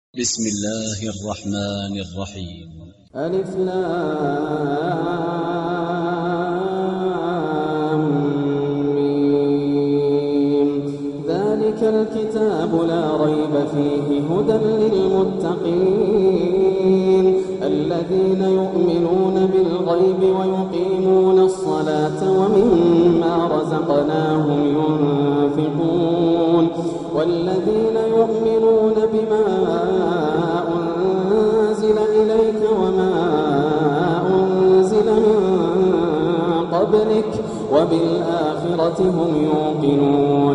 بسم الله الرحمن الرحيم. ألف لام ميم. ذلك الكتاب لا ريب فيه هدى للمتقين الذين يؤمنون بالغيب ويقيمون الصلاة ومما رزقناهم ينفقون والذين يؤمنون بما أنزل إليك وما أنزل من قبلك وبالآخرة هم يوقنون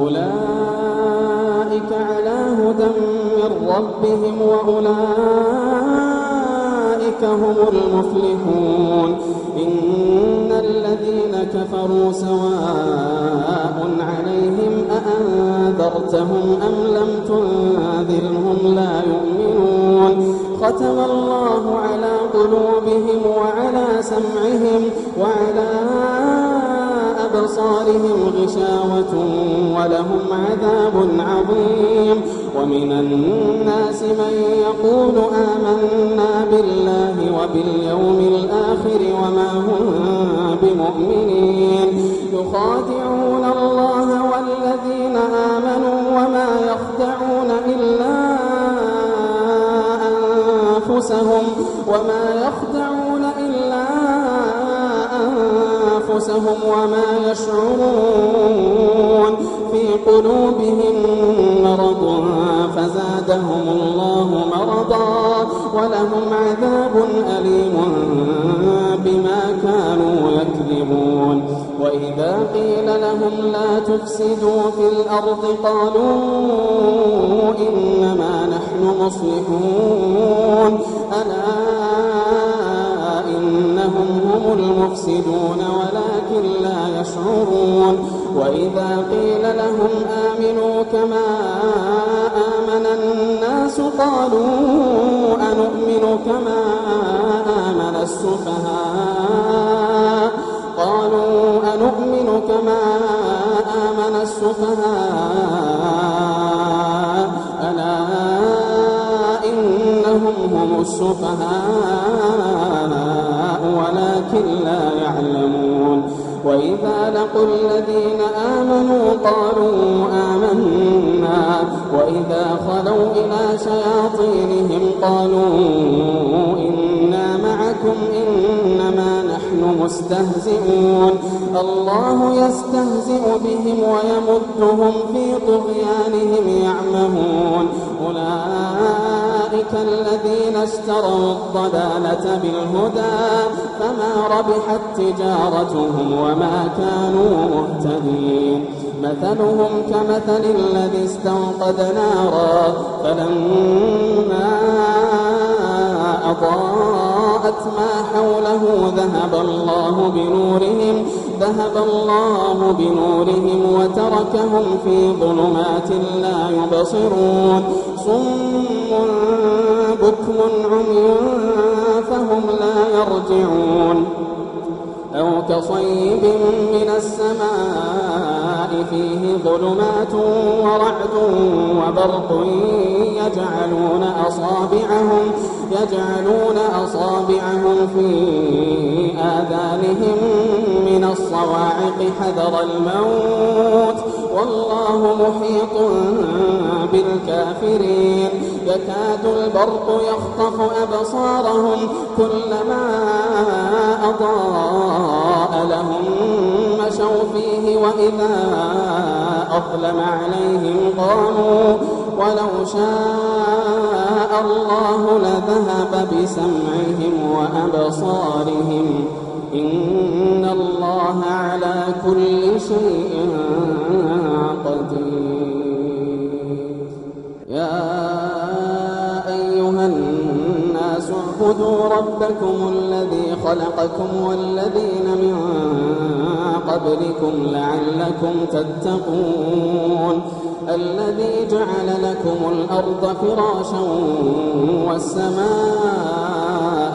أولئك على هدى من ربهم وأولئك هم المفلحون. إن الذين كفروا سواء عليهم أأنذرتهم أم لم تنذرهم لا يؤمنون. ختم الله على قلوبهم وعلى سمعهم وعلى أبصارهم غشاوة ولهم عذاب عظيم. ومن الناس من يقول آمنا بالله وباليوم الآخر وما هم بمؤمنين يخادعون الله والذين آمنوا وما يخدعون إلا أنفسهم وما يشعرون. في قلوبهم مرض فزادهم الله مرضا ولهم عذاب أليم بما كانوا يكذبون. وإذا قيل لهم لا تفسدوا في الأرض قالوا إنما نحن مصلحون ألا إنهم هم المفسدون ولكن لا يشعرون. وإذا قيل لهم آمنوا كما آمن الناس قالوا أنؤمن كما آمن السفهاء ألا إنهم هم السفهاء ولكن لا يعلمون. وإذا لقوا الذين آمنوا قالوا آمنا وإذا خلوا إلى شياطينهم قالوا إنا معكم إنما نحن مستهزئون. الله يستهزئ بهم ويمدهم في طغيانهم يعمهون. أولئك الذين اشتروا الضلالة بالهدى فما ربحت تجارتهم وما كانوا مهتدين. مثلهم كمثل الذي استوقد نارا فلما أضاءت ما حوله ذهب الله بنورهم وتركهم في ظلمات لا يبصرون. صم بكم عمي فهم لا يرجعون. أو كصيب من السماء فيه ظلمات ورعد وبرق يجعلون أصابعهم في آذانهم من الصواعق حذر الموت والله محيط بالكافرين. يكاد البرق يخطف أبصارهم كلما أضاء لهم مشوا فيه وإذا أظلم عليهم قاموا ولو شاء الله لذهب بسمعهم وأبصارهم إن الله على كل شيء قدير. يا أيها الناس اعبدوا ربكم الذي خلقكم والذين من قبلكم لعلكم تتقون. الذي جعل لكم الأرض فراشا والسماء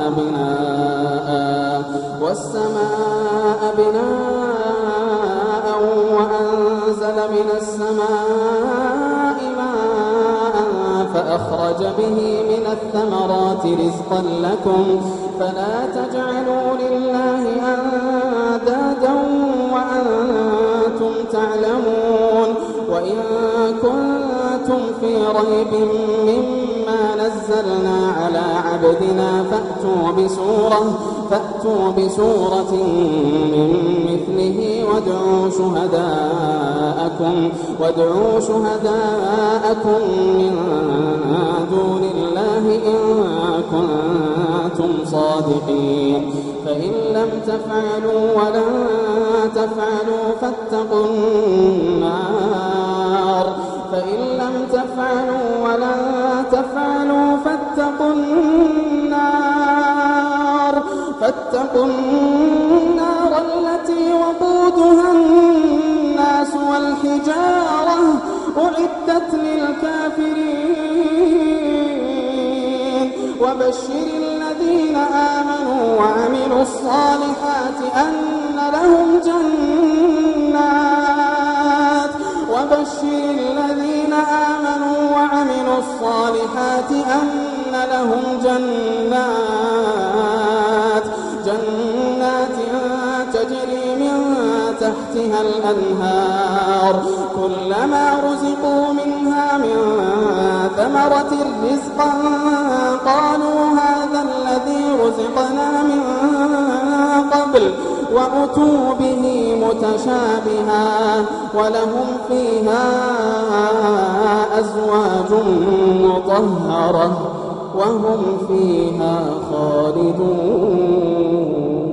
بناء وأنزل من السماء ماء فأخرج به من الثمرات رزقا لكم فلا تجعلوا لله أندادا وأنتم تعلمون وإن كنتم في ريب مما نزلنا على عبدنا فأتوا بسورة من مثله وادعوا شهداءكم من دون الله إن كنتم صادقين فإن لم تفعلوا ولن تفعلوا فاتقوا النار التي وقودها الناس والحجارة أعدت للكافرين وبشر الذين آمنوا وعملوا الصالحات أن لهم جنات تجري من تحتها الأنهار كلما رزقوا منها من ثمرة رزقا قالوا هذا الذي رزقنا من قبل وأتوا به متشابها ولهم فيها أزواج مطهرة وهم فيها خالدون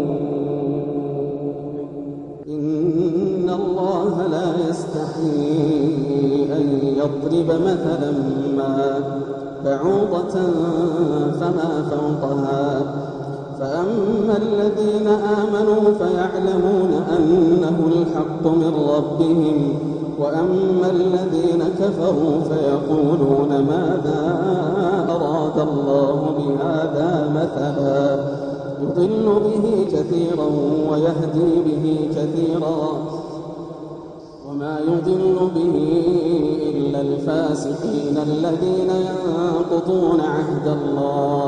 إن الله لا يستحيي أن يضرب مثلا ما بعوضة فما فوقها فأما الذين آمنوا فيعلمون أنه الحق من ربهم وأما الذين كفروا فيقولون ماذا أراد الله بهذا مثلا يضل به كثيرا ويهدي به كثيرا وما يضل به إلا الفاسقين الذين ينقضون عهد الله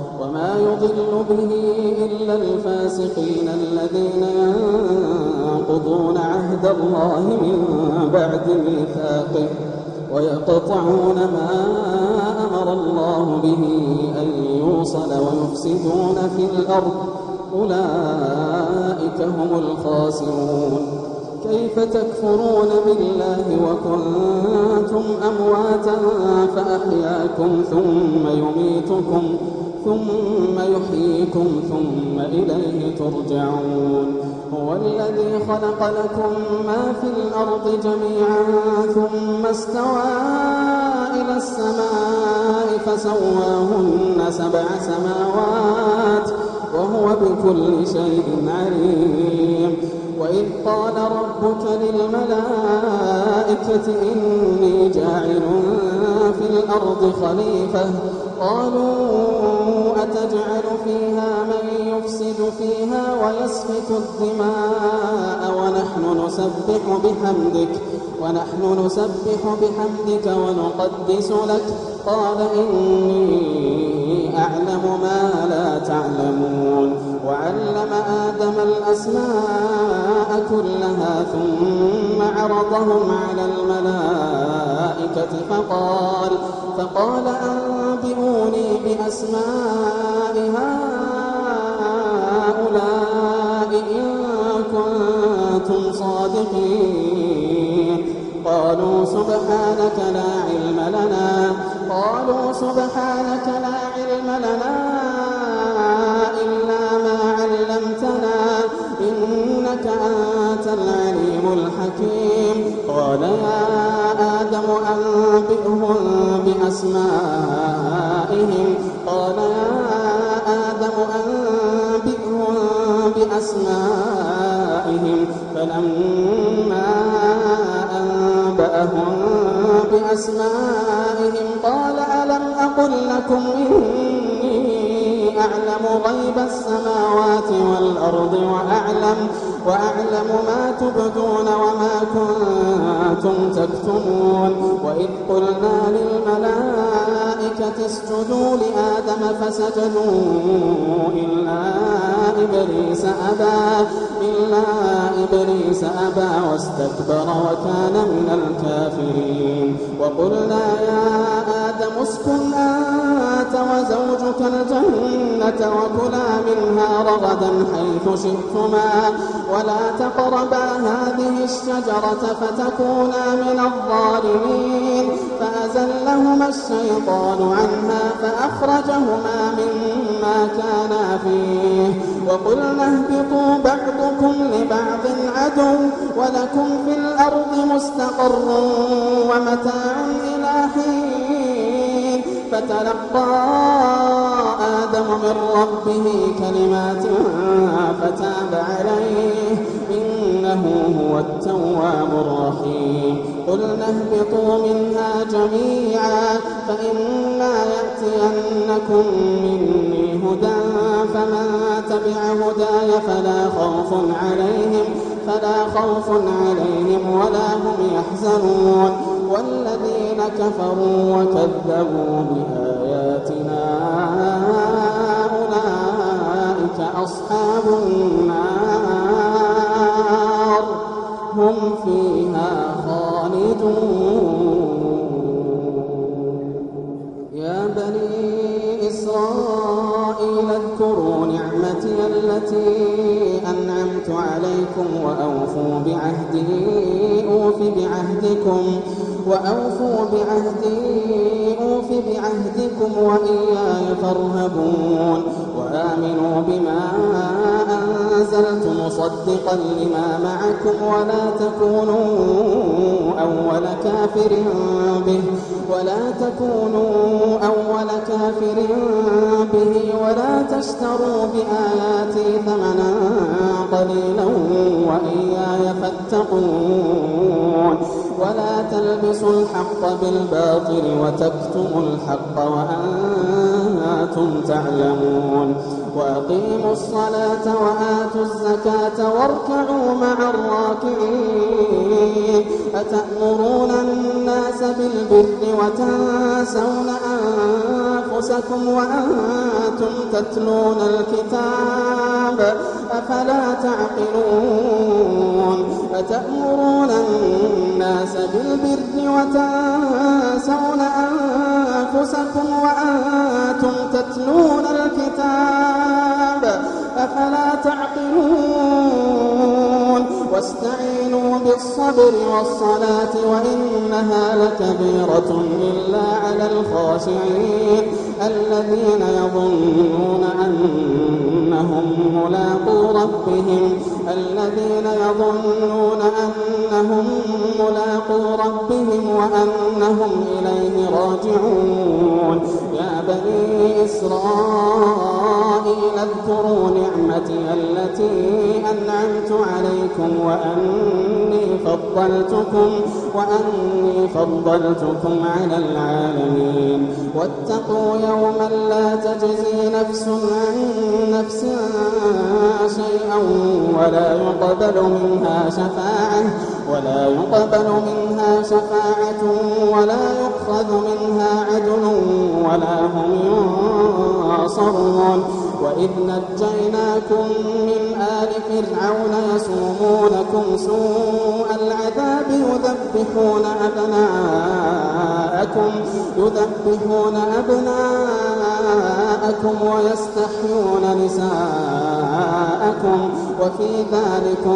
من بعد ميثاقه ويقطعون ما أمر الله به أن يوصل ويفسدون في الأرض أولئك هم الخاسرون كيف تكفرون بالله وكنتم أمواتا فأحياكم ثم يميتكم ثم يحييكم ثم إليه ترجعون هو الذي خلق لكم ما في الأرض جميعا ثم استوى إلى السماء فسواهن 7 سماوات وهو بكل شيء عليم وإذ قال ربك للملائكة إني جاعل في الأرض خليفة قالوا أتجعل فيها من يفسد فيها ويسفك الدماء ونحن نسبح بحمدك ونقدس لك قال إني أعلم ما لا تعلمون وعلم آدم الأسماء كلها ثم عرضهم على الملائكة فقال أنبئوني بأسماء هؤلاء إن كنتم صادقين قالوا سبحانك لا علم لنا إلا ما علمتنا إنك أنت العليم الحكيم قال يا آدم أنبئهم بأسمائهم فلما أنبأهم بأسمائهم قال ألم أقل لكم إني أعلم غيب السماوات والأرض وأعلم ما تبدون وما كنتم تكتمون. وإذ قلنا للملائكة اسجدوا لآدم فسجدوا إلا إبليس أبى واستكبر وكان من الكافرين. وقلنا يا آدم اسكن أنت وزوجك الجنة وكلا منها رغدا حيث شئتما ولا تقربا هذه الشجرة فتكونا من الظالمين. فأزلهما الشيطان عنها فأخرجهما مما كانا فيه. وقلنا اهبطوا بعضكم لبعض عدو ولكم في الأرض مستقر ومتاع إلى حين. فتلقى آدم من ربه كلمات فتاب عليه إنه هو التواب الرحيم. قلنا اهبطوا منها جميعا فإما يأتينكم مني هدى فمن تبع هداي فلا خوف عليهم ولا هم يحزنون. والذين كفروا وكذبوا بآياتنا أولئك أصحاب النار هم فيها خالدون. يا بني إسرائيل اذكروا نعمتي التي أنعمت عليكم وأوفوا بعهدكم وإياي فارهبون. وآمنوا بما أنزلت مصدقا لما معكم ولا تكونوا أول كافر به ولا تشتروا بآياتي ثمنا قليلا وإياي فاتقون. ولا تلبسوا الحق بالباطل وتكتموا الحق وأنتم تعلمون. وأقيموا الصلاة وآتوا الزكاة واركعوا مع الراكعين. أتأمرون الناس بالبر وتنسون أنفسكم وأنتم تتلون الكتاب أفلا تعقلون. أتأمرون الناس بالبر وتنسون أنفسكم وأنتم تتلون الكتاب أفلا تعقلون. واستعينوا بالصبر والصلاة وإنها لكبيرة إلا على الخاشعين الذين يظنون أنهم ملاقو ربهم وأنهم إليه راجعون. يا بني إسرائيل اذكروا نعمتي التي أنعمت عليكم وأني فضلتكم على العالمين. واتقوا يوما لا تجزي نفس عن نفس شيئا ولا يقبل منها شفاعة ولا يؤخذ منها عدل ولا هم ينصرون. وإذ نجيناكم من آل فرعون يسومونكم سوء العذاب يذبحون أبناءكم ويستحيون نساءكم وفي ذلكم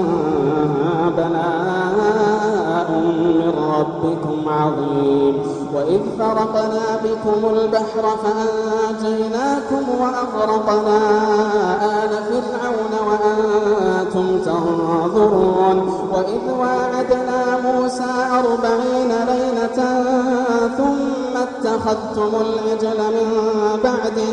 بلاء من ربكم عظيم. وإذ فرقنا بكم البحر فأنجيناكم وأغرقنا آل فرعون وأنتم تنظرون. وإذ واعدنا موسى 40 ليلة ثم اتخذتم العجل من بعده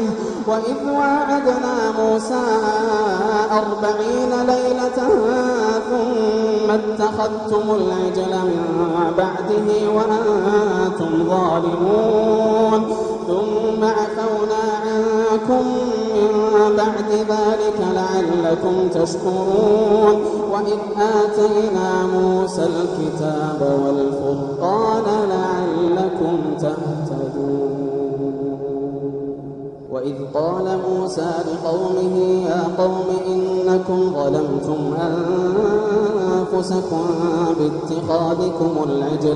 وأنتم ظالمون. ثم عفونا عنكم من بعد ذلك لعلكم تشكرون وإذ آتينا موسى الكتاب والفرقان لعلكم تهتدون وإذ قال موسى لقومه يا قوم إنكم ظلمتم أنفسكم باتخاذكم العجل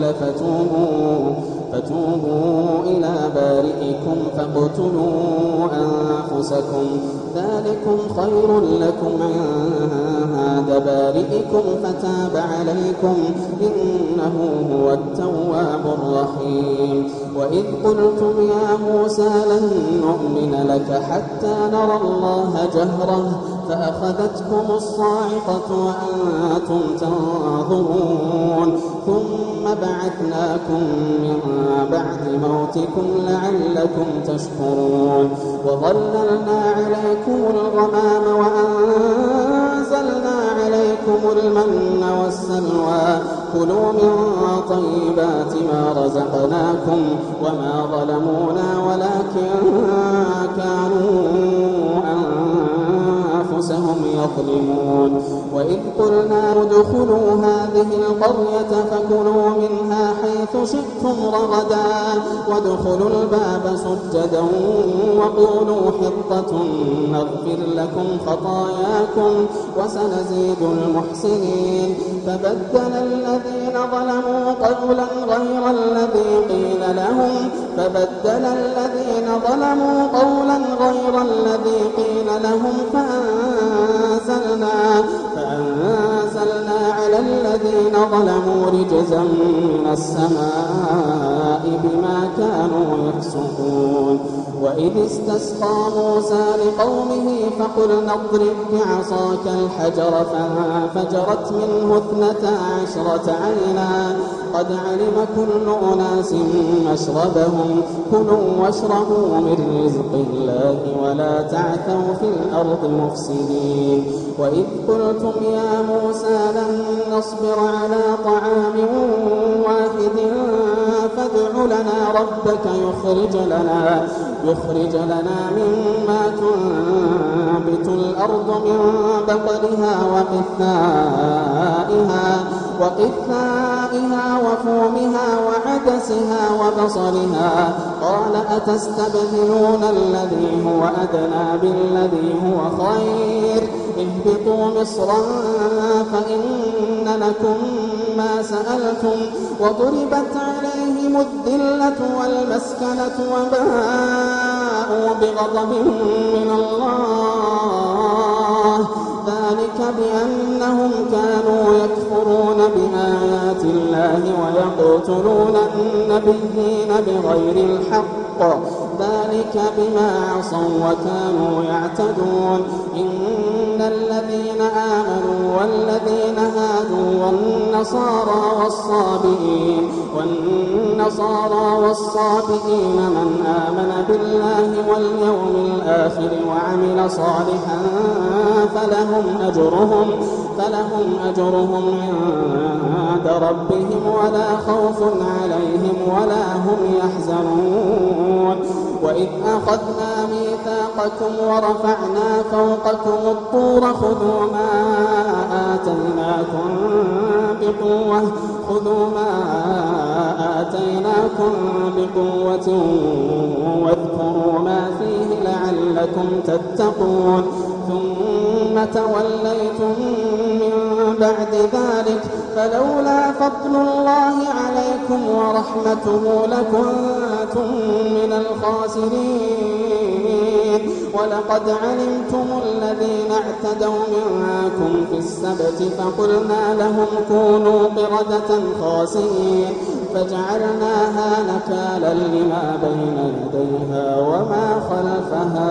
فتوبوا إلى بارئكم فاقتلوا أنفسكم ذلكم خير لكم عند بارئكم فتاب عليكم إنه هو التواب الرحيم وإذ قلتم يا موسى لن نؤمن لك حتى نرى الله جهرة فأخذتكم الصاعقة وأنتم تنظرون ثم بعثناكم من بعد موتكم لعلكم تشكرون وظللنا عليكم الغمام وأنزلنا عليكم المن والسلوى كلوا من طيبات ما رزقناكم وما ظلمونا ولكن كانوا أنفسهم يظلمون وإذ قلنا ادخلوا هذه القرية فكلوا منها حيث شئتم رغدا وادخلوا الباب سجدا وقولوا حطة نغفر لكم خطاياكم وسنزيد المحسنين فبدل الذين ظلموا قولا غير الذي قيل لهم فأنزلنا على الذين ظلموا رجزا من السماء بما كانوا يفسقون وإذ استسقى موسى لقومه فقلنا اضرب بعصاك الحجر فانفجرت منه 12 عينا قد علم كل أناس مشربهم كلوا واشربوا من رزق الله ولا تعثوا في الأرض مفسدين وإذ قلتم يا موسى لن نصبر على طعام واحد فادع لنا ربك يخرج لنا مما تنبت الأرض من بقلها وقثائها وفومها وعدسها وبصلها قال أتستبدلون الذي هو أدنى بالذي هو خير اهبطوا مصرا فإن لكم ما سألتم وضربت عليهم الذلة والمسكنة وباءوا بغضب من الله ذلك بأنهم كانوا يكفرون بآيات الله ويقتلون النبيين بغير الحق ذلك بما عصوا وكانوا يعتدون إن الذين آمنوا والذين هادوا والنصارى والصابئين من آمن بالله واليوم الآخر وعمل صالحا فلهم أجرهم عند ربهم ولا خوف عليهم ولا هم يحزنون وإذ أخذنا ميثاقكم ورفعنا فوقكم الطور خذوا ما آتيناكم بقوة واذكروا ما فيه لعلكم تتقون ثم توليتم من بعد ذلك فلولا فضل الله عليكم ورحمته لكنتم من الخاسرين ولقد علمتم الذين اعتدوا منكم في السبت فقلنا لهم كونوا قردة خاسئين فجعلناها نكالا لما بين يديها وما خلفها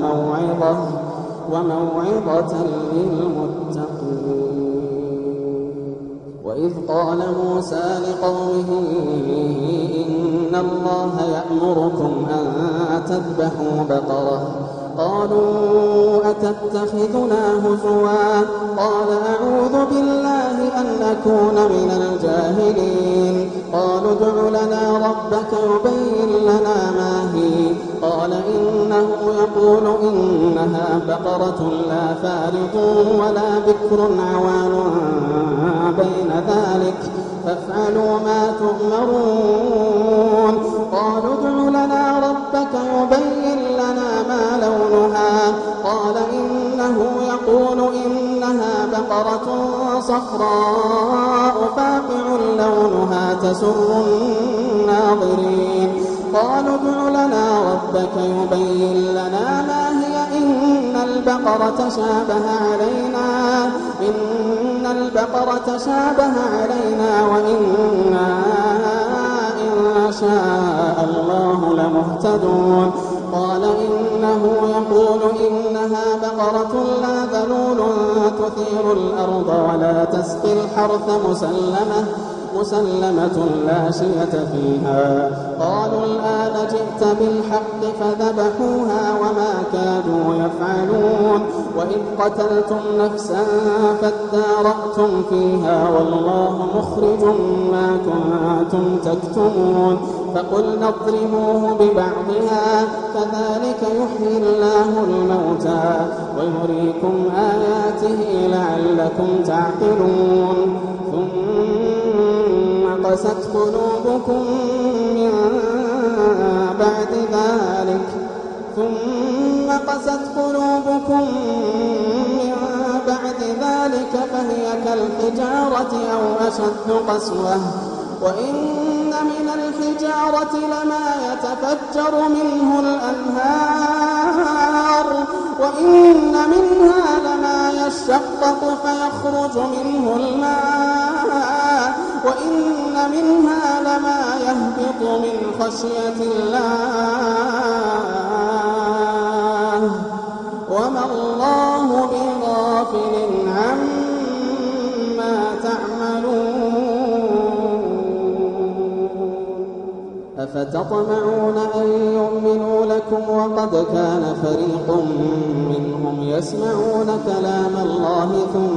وموعظة للمتقين وإذ قال موسى لقومه إن الله يأمركم أن تذبحوا بقرة قالوا أتتخذنا هزوا قال أعوذ بالله أن أكون من الجاهلين قالوا ادع لنا ربك يبين لنا ما هي قال إنه يقول إنها بقرة لا فارض ولا بكر عوان بين ذلك فافعلوا ما تؤمرون قالوا ادع لنا ربك يبين لنا ما لونها قال إنه يقول إنها بقرة صفراء فاقع لونها تسر الناظرين قالوا ادع لنا ربك يبين لنا ما هي إن البقرة شابه علينا وإنا إن شاء الله لمهتدون قال إنه يقول إنها بقرة لا ذلول تثير الأرض ولا تسقي الحرث مسلمة لا شية فيها قالوا الآن جئت بالحق فذبحوها وما كادوا يفعلون وإذ قتلتم نفسا فادارأتم فيها والله مخرج ما كنتم تكتمون فقلنا اضربوه ببعضها كذلك يحيي الله الموتى ويريكم آياته لعلكم تعقلون ثم قست قلوبكم من بعد ذلك فهي كالحجارة أو أشد قسوة وإن من الحجارة لما يتفجر منه الأنهار وإن منها لما يشقق فيخرج منه الماء وإن منها لما يهبط من خشية الله وما الله بغافل عما تعملون أفتطمعون أن يؤمنوا لكم وقد كان فريق منهم يسمعون كلام الله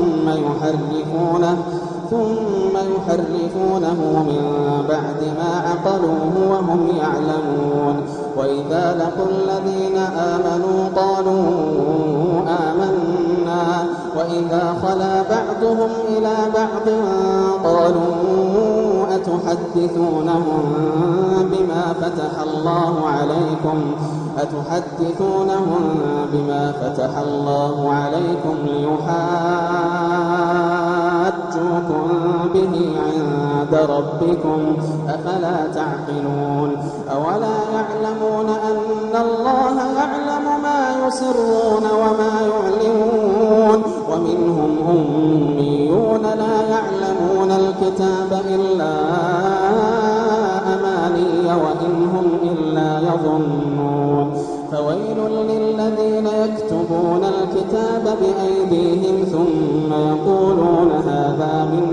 ثم يحرفونه من بعد ما عقلوه وهم يعلمون وإذا لقوا الذين آمنوا قالوا آمنا وإذا خلا بعضهم إلى بعض قالوا أتحدثونهم بما فتح الله عليكم ليحاجوكم به عند ربكم أفلا تعقلون أولا يعلمون أن الله يعلم ما يسرون وما يعلنون ومنهم أميون لا يعلمون الكتاب إلا أماني وإن هم إلا يظنون فويل للذين يكتبون الكتاب بأيديهم ثم يقولون هذا من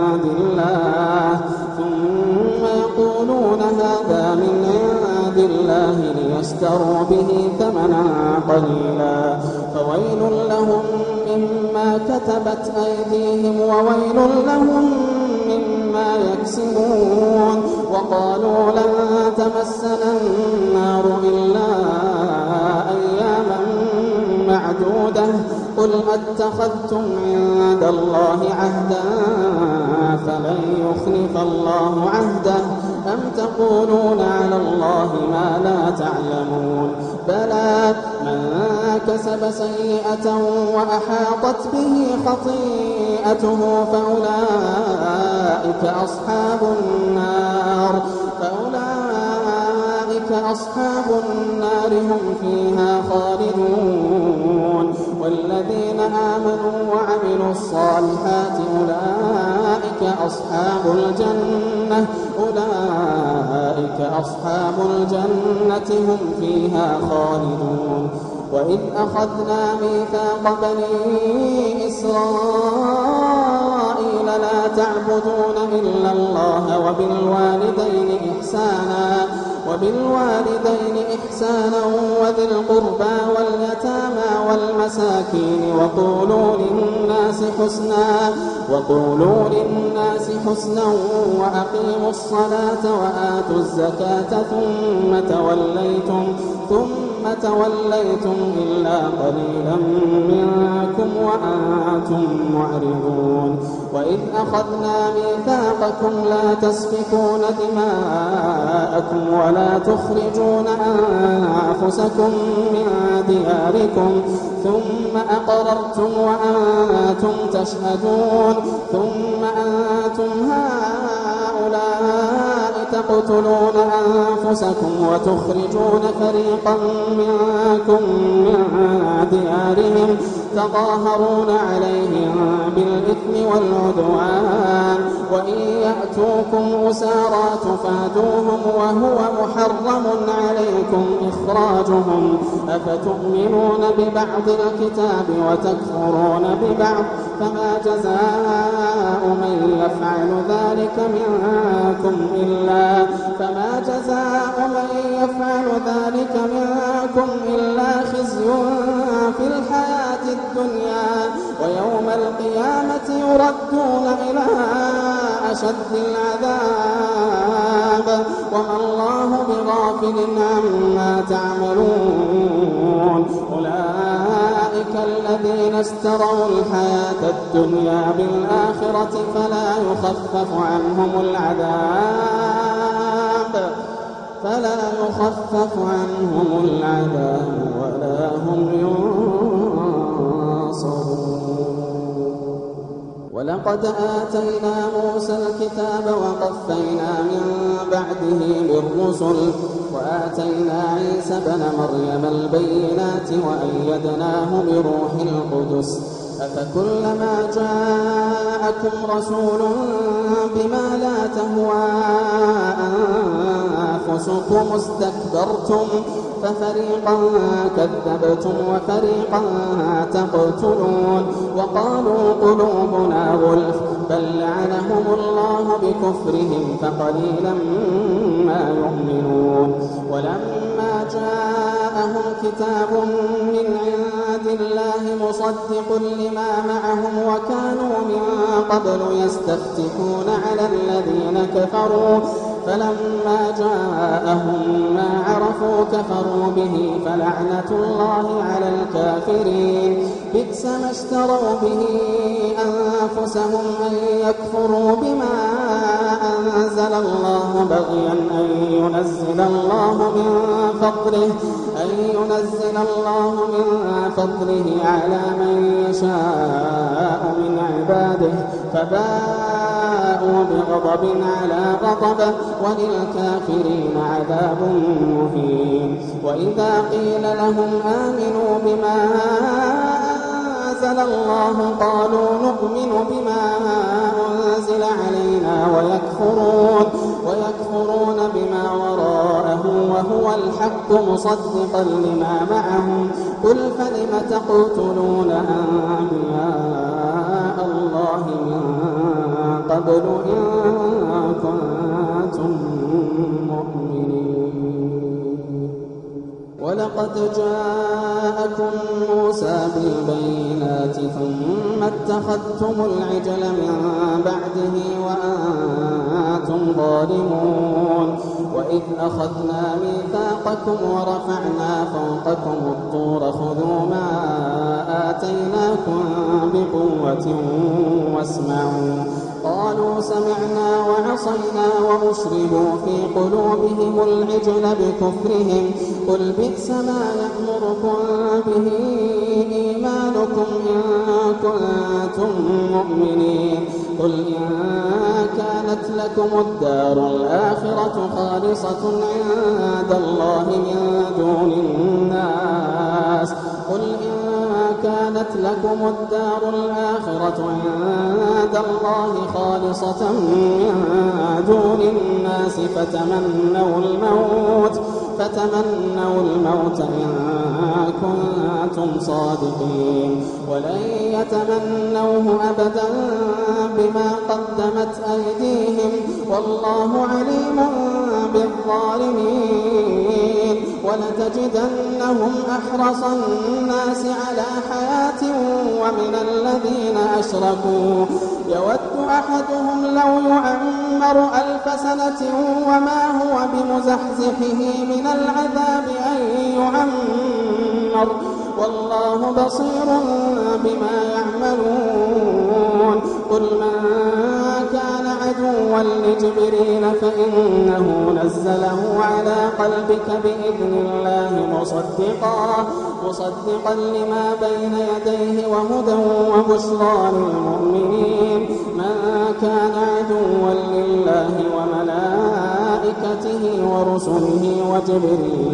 عند الله ليشتروا به ثمنا قليلا فويل لهم مما كتبت أيديهم وويل لهم مما يكسبون وقالوا لن تمسنا النار إلا أياما معدودة قل أتخذتم عند الله عهدا فلن يخلف الله عهده أم تقولون على الله ما لا تعلمون بلى من كسب سيئة وأحاطت به خطيئته فأولئك أصحاب النار هم فيها خالدون والذين آمنوا وعملوا الصالحات أولئك أصحاب الجنة هم فيها خالدون وإذ أخذنا ميثاق بني إسرائيل لا تعبدون إلا الله وبالوالدين إحسانا وبالوالدين إحسانا وذي القربى واليتامى والمساكين وقولوا للناس حسنا وأقيموا الصلاة وآتوا الزكاة ثم توليتم إلا قليلا منكم وأنتم معرضون وإذ أخذنا ميثاقكم لا تسفكون دماءكم ولا تخرجون أنفسكم من دياركم ثم أقررتم وأنتم تشهدون ثم أنتم هؤلاء تقتلون أنفسكم وتخرجون فريقا منكم من ديارهم تظاهرون عليهم بالإثم والعدوان وإن يأتوكم أسارى تفادوهم وهو محرم عليكم إخراجهم أفتؤمنون ببعض الكتاب وتكفرون ببعض فما جزاء من يفعل ذلك منكم إلا خزي في الحياة الدنيا ويوم القيامة يردون إلى أشد العذاب وما الله بغافل عما تعملون أولئك الذين اشتروا الحياة الدنيا بالآخرة فلا يخفف عنهم العذاب ولا هم ينصرون ولقد آتينا موسى الكتاب وقفينا من بعده بالرسل وآتينا عيسى ابن مريم البينات وأيدناه بروح القدس أفكلما جاءكم رسول بما لا تهوى أنفسكم استكبرتم ففريقا كذبتم وفريقا تقتلون وقالوا قلوبنا غلف بل لعنهم الله بكفرهم فقليلا ما يؤمنون ولما جاءهم كتاب من عند الله مصدق لما معهم وكانوا من قبل يستفتحون على الذين كفروا فلما جاءهم ما عرفوا كفروا به فلعنة الله على الكافرين بئس ما اشتروا به أنفسهم أن يكفروا بما أنزل الله بغيا أن ينزل الله من فضله على من يشاء من عباده فباءوا بغضب على غضب وللكافرين عذاب مهين وإذا قيل لهم آمنوا بما أنزل الله قالوا نؤمن بما أنزل علينا ويكفرون بما وراءه وهو الحق مصدقا لما معهم قل فلم تقتلون أنبياء الله من قبل إن كنتم مؤمنين ولقد جاءكم موسى بالبينات ثم اتخذتم العجل من بعده وأنتم ظالمون وإذ أخذنا ميثاقكم ورفعنا فوقكم الطور خذوا ما آتيناكم بقوة واسمعوا قالوا سمعنا وعصينا وأشربوا في قلوبهم العجل بكفرهم قل بئس ما يأمركم به إيمانكم إن كنتم مؤمنين قل إن كانت لكم الدار الآخرة خالصة عند الله من دون الناس كانت لكم الدار الآخرة عند الله خالصة من دون الناس فتمنوا الموت إن كنتم صادقين ولن يتمنوه أبدا بما قدمت أيديهم والله عليم بالظالمين ولتجدنهم أحرص الناس على حياة ومن الذين أشركوا يود أحدهم لو يعمر 1000 سنة وما هو بمزحزحه من العذاب أن يعمر والله بصير بما يعملون قل من كان عدوا لجبريل فإنه نزله على قلبك بإذن الله مصدقا لما بين يديه وهدى وبشرى للمؤمنين من كان عدوا لله وملائكته ورسله وجبريل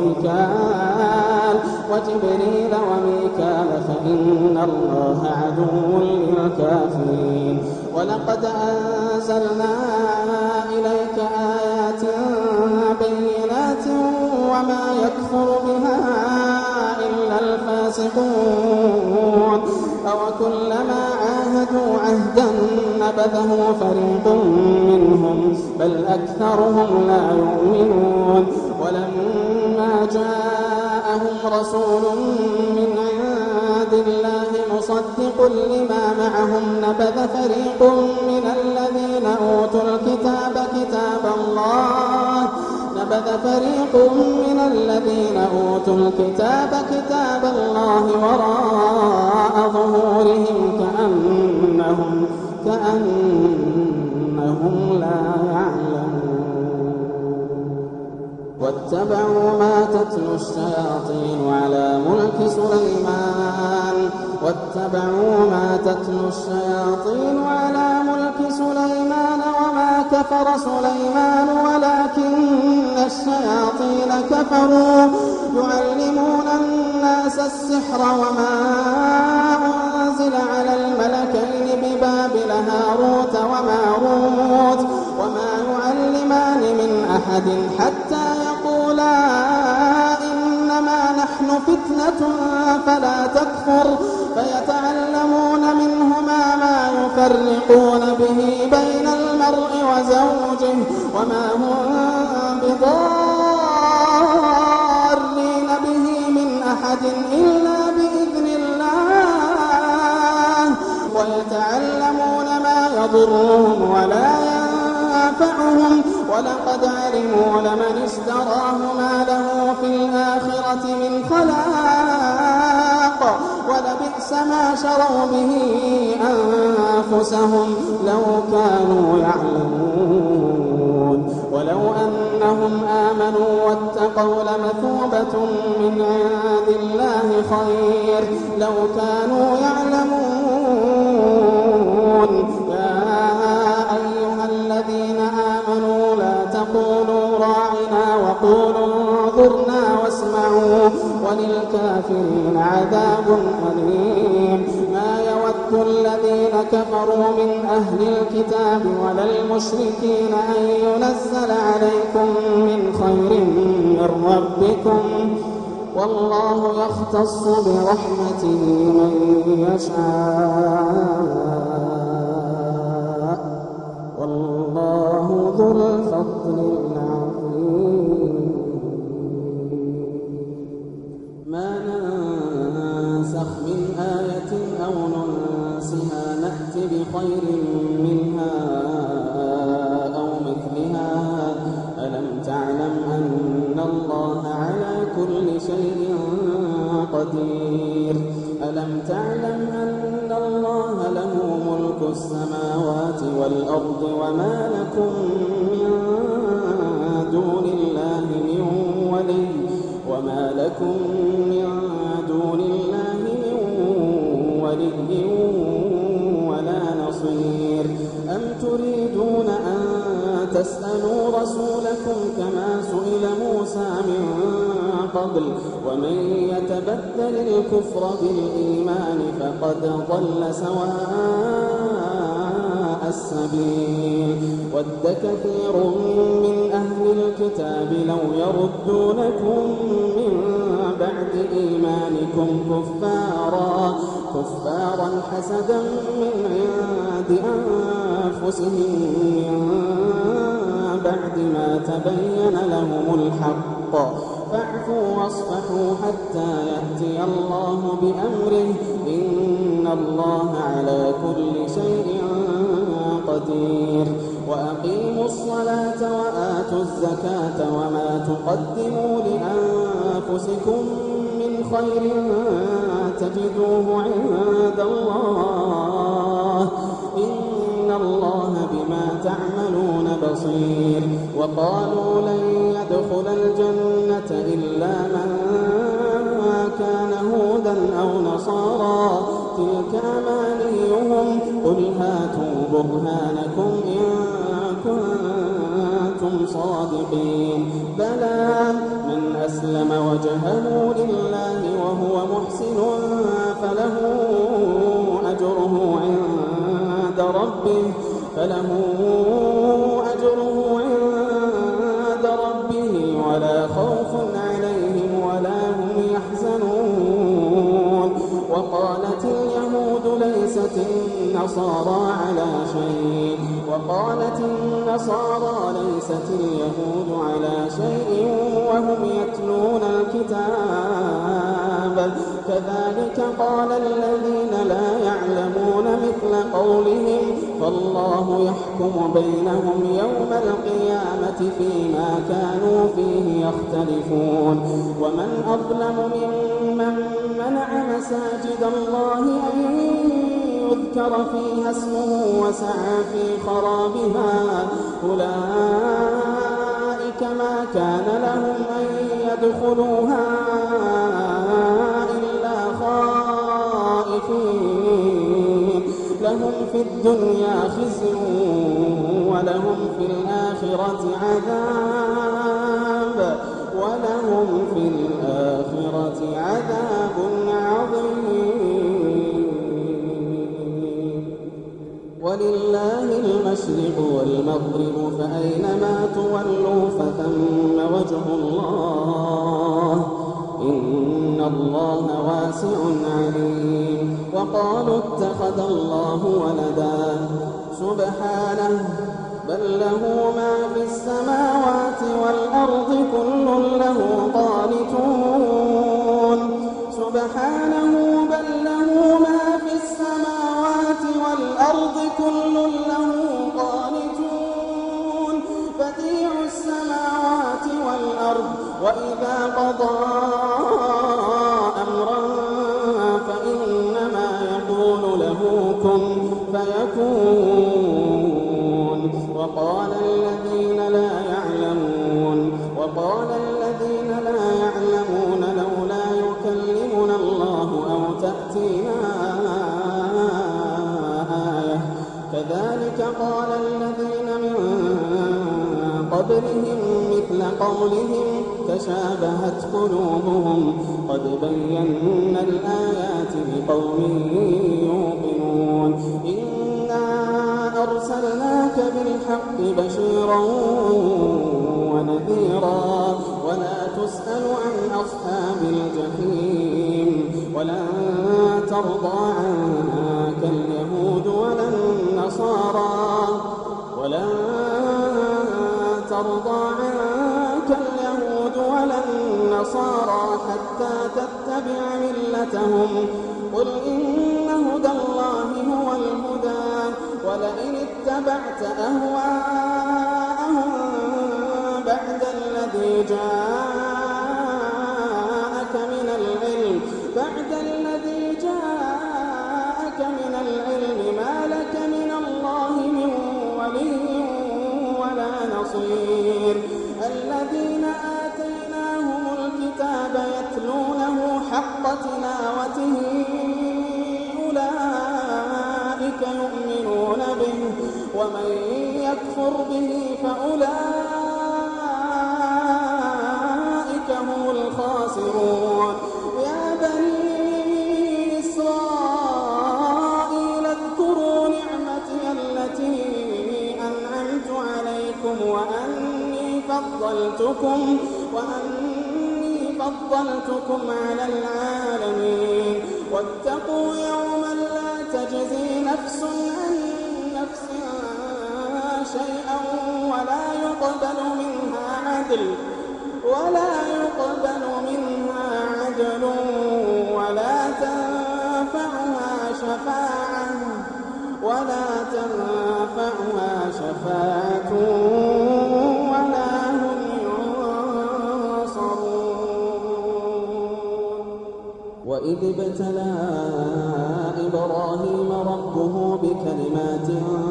وميكال فإن الله عدو للكافرين ولقد أنزلنا إليك آيات بينات وما يكفر بها إلا الفاسقون أوكلما عاهدوا عهدا نبذه فريق منهم بل أكثرهم لا يؤمنون ولما جاءهم رسول من عند الله مصدق لما معهم نبذ فريق من الذين أوتوا الكتاب كتاب الله وراء ظهورهم كأنهم لا يعلمون واتبعوا ما تتلو الشياطين على ملك سليمان وما كفر سليمان ولكن الشياطين كفروا يعلمون الناس السحر وما أنزل على الملكين ببابل هاروت وماروت وما يعلمان من أحد حتى يقولا إنما نحن فتنة فلا تكفر فيتعلمون منهما ما يفرقون به بين المرء وزوجه وما هم بضارين به من أحد إلا بإذن الله ويتعلمون ما يضرهم ولا ينفعهم ولقد علموا لمن اشتراه ما له في الآخرة من خلاق ولبئس ما شروا به أنفسهم لو كانوا يعلمون ولو أنهم آمنوا واتقوا لمثوبة من عند الله خير لو كانوا يعلمون يا أيها الذين آمنوا لا تقولوا راعنا وقولوا انظرنا واسمعوا وللكافرين عذاب أليم ما يود الذين كفروا من أهل الكتاب ولا المشركين أن ينزل عليكم من خير من ربكم والله يختص برحمته من يشاء والله ذو الفضل العظيم ما ننسخ من آية أو ننسها نأت بخير منها أو مثلها ألم تعلم أن الله على كل شيء قدير ألم تعلم أن الله له ملك السماوات والأرض وما لكم من دون الله من ولي ولا نصير أم تريدون أن تسألوا رسولكم كما سئل موسى من قبل ومن يتبدل الكفر بالإيمان فقد ضل سواء السبيل ود كثير من أهل الكتاب لو يردونكم من بعد بعد إيمانكم كفارا حسدا من عند أنفسهم من بعد ما تبين لهم الحق فاعفوا واصفحوا حتى يأتي الله بأمره إن الله على كل شيء قدير وأقيموا الصلاة وآتوا الزكاة وما تقدموا لأنفسكم من خير تجدوه عند الله إن الله بما تعملون بصير وقالوا لن يدخل الجنة إلا من كان هودا أو نصارى تلك أمانيهم قل هاتوا برهانكم إن كنتم صادقين بلى من أسلم وجهه لله وهو محسن فله أجره عند ربه ولا خوف عليهم ولا هم يحزنون وقالت اليهود ليست النصارى على شيء وهم يتلون الكتاب كذلك قال الذين لا يعلمون مثل قولهم فالله يحكم بينهم يوم القيامة فيما كانوا فيه يختلفون ومن أظلم ممن منع مساجد الله أن يذكر فيها اسمه وسعى في خرابها أولئك ما كان لهم أن يدخلوها إلا خائفين لهم في الدنيا خزي ولهم في الآخرة عذاب عظيم ولله المشرق والمغرب فأينما تولوا فثم وجه الله إن الله واسع عليم وقالوا اتخذ الله ولدا سبحانه بل له ما في السماوات والأرض كل له قانتون سبحانه بل له ما في السماوات والأرض كل له قانتون بديع السماوات والأرض وإذا قضى أمرا فإنما يقول له كن فيكون وقال الذين لا يعلمون لولا يكلمنا الله أو تأتينا آية كذلك قال الذين من قبلهم مثل قولهم تشابهت قلوبهم قد بينا الآيات لقوم يوقنون إنا أرسلناك بالحق بشيرا ونذيرا ولا تسأل عن أصحاب الجحيم ولن ترضى عنك اليهود ولا النصارى حتى تتبع ملتهم قل إن هدى الله هو الهدى ولئن اتبعت أهواءهم بعد الذي جاءك من العلم ما لك من الله من ولي ولا نصير الذين آتيناهم الكتاب يتلونه حق تلاوته أولئك يؤمنون به ومن يكفر به فأولئك هم الخاسرون يا بني إسرائيل اذكروا نعمتي التي أنعمت عليكم وأني فضلتكم فضلتكم على العالمين واتقوا يوما لا تجزي نفس عن نفس شيئا ولا يقبل منها عدل ولا تنفعها شفاعة ولا هم ينصرون. وإذ ابتلى إبراهيم ربه بكلمات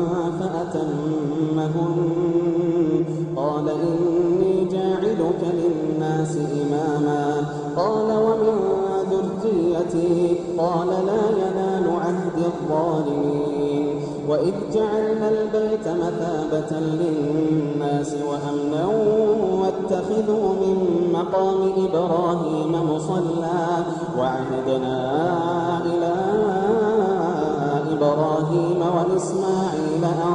فأتمهن قال إني جاعلك للناس إماما قال ومن ذريتي قال لا ينال عهد الظالمين. وإذ جعلنا البيت مثابة للناس وأمنا واتخذوا من مقام إبراهيم مصلى وعهدنا إلى إبراهيم وإسماعيل أن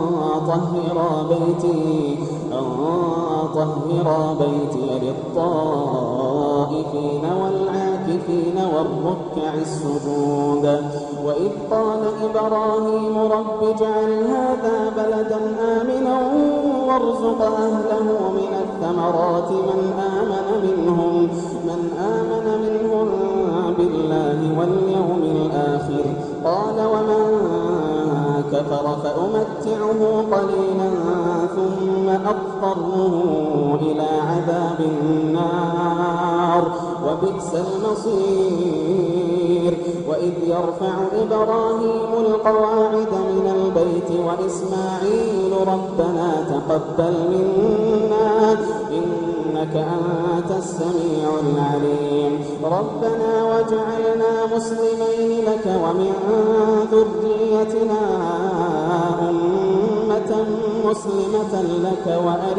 طهرا بيتي للطائفين والعاكفين والركع السجود. وإذ قال إبراهيم رب اجعل هذا بلدا آمنا وارزق أهله من الثمرات من آمن منهم بالله واليوم الآخر قال ومن كفر فأمتعه قليلا ثم أضطره إلى عذاب النار وبئس المصير. وإذ يرفع إبراهيم القواعد من البيت وإسماعيل ربنا تقبل منا إنك أنت السميع العليم ربنا واجعلنا مسلمين لك ومن ذريتنا أمة مسلمة لك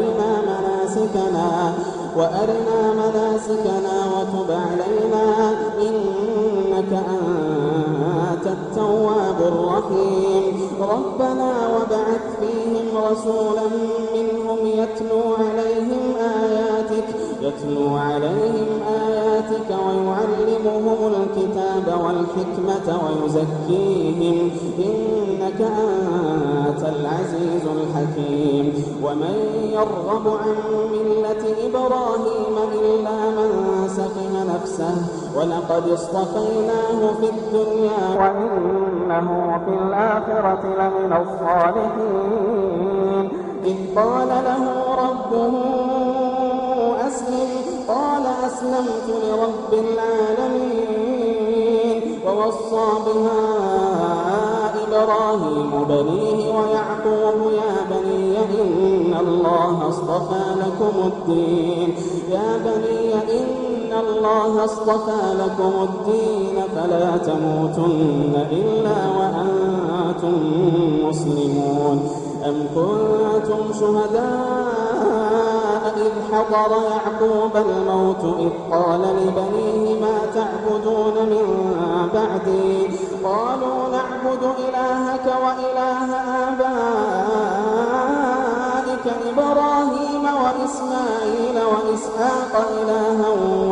وأرنا مناسكنا وتب علينا إنك أنت التواب الرحيم ربنا وابعث فيهم رسولا منهم يتلو عليهم آياتك ويعلمهم الكتاب والحكمة ويزكيهم إنك أنت العزيز الحكيم. ومن يرغب عن ملة إبراهيم إلا من سفه نفسه ولقد اصطفيناه في الدنيا وإنه في الآخرة لمن الصالحين. إذ قال له ربه أسلم قال أسلمت لرب العالمين. ووصى بها إبراهيم بنيه ويعقوب يا بني إن الله اصطفى لكم الدين فلا تموتن إلا وأنتم مسلمون. أم كنتم شهداء إذ حضر يعقوب الموت إذ قال لبنيه ما تعبدون من بعدي قالوا نعبد إلهك وإله آبائك إبراهيم وإسماعيل وإسحاق إلها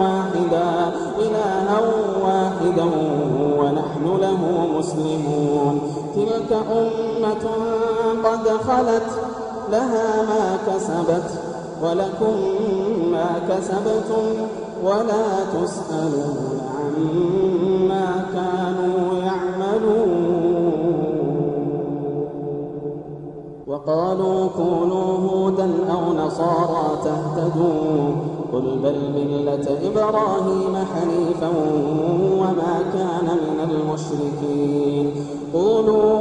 واحدا ونحن له مسلمون. تلك أمة قد خلت لها ما كسبت ولكم ما كسبتم ولا تسألون عما كانوا يعملون. وقالوا كونوا هودا أو نصارى تهتدوا قل بل ملة إبراهيم حنيفا وما كان من المشركين. قولوا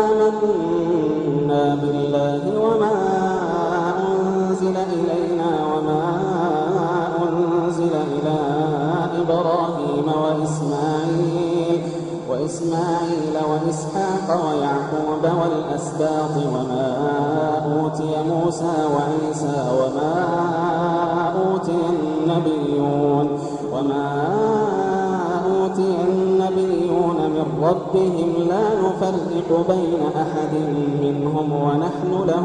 آمنا بالله وما أنزل إلينا وما أنزل إلى إبراهيم وإسماعيل وإسحاق ويعقوب والأسباط وما أوتي موسى وعيسى وما أوتي النبيون من ربهم لا نفرق بين أحد منهم ونحن له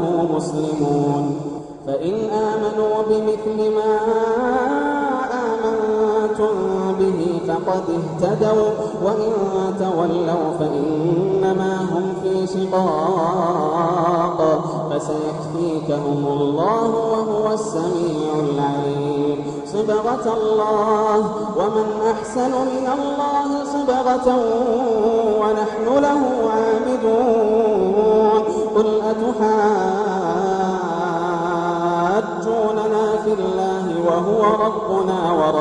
مسلمون. فإن آمنوا بمثل ما آمنتم آمنتم به فقد اهتدوا وإن تولوا فإنما هم في شقاق فسيكفيكهم الله وهو السميع العليم. صبغة الله ومن أحسن من الله صبغة ونحن له عابدون. قل أتحاجوننا في الله وهو ربنا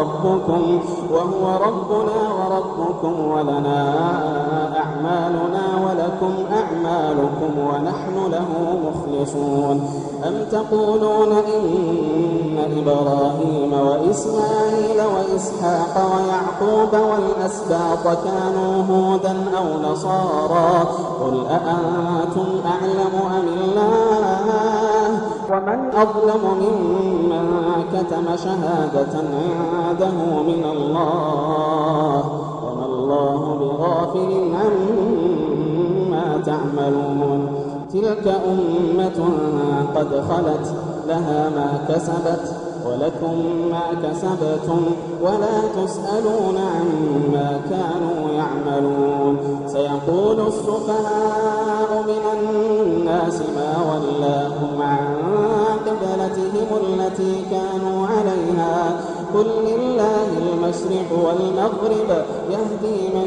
وربكم ولنا أعمالنا ولكم أعمالكم ونحن له مخلصون. أم تقولون إن إبراهيم وإسماعيل وإسحاق ويعقوب والأسباط كانوا هودا أو نصارى قل أأنتم أعلم أم الله ومن أظلم ممن كتم شهادة عنده من الله وما الله بغافل عما تعملون. تلك أمة قد خلت لها ما كسبت ولكم ما كسبتم ولا تسألون عما كانوا يعملون. سيقول السفهاء من الناس ما ولاهم عن قبلتهم التي كانوا عليها قل لله المشرق والمغرب يهدي من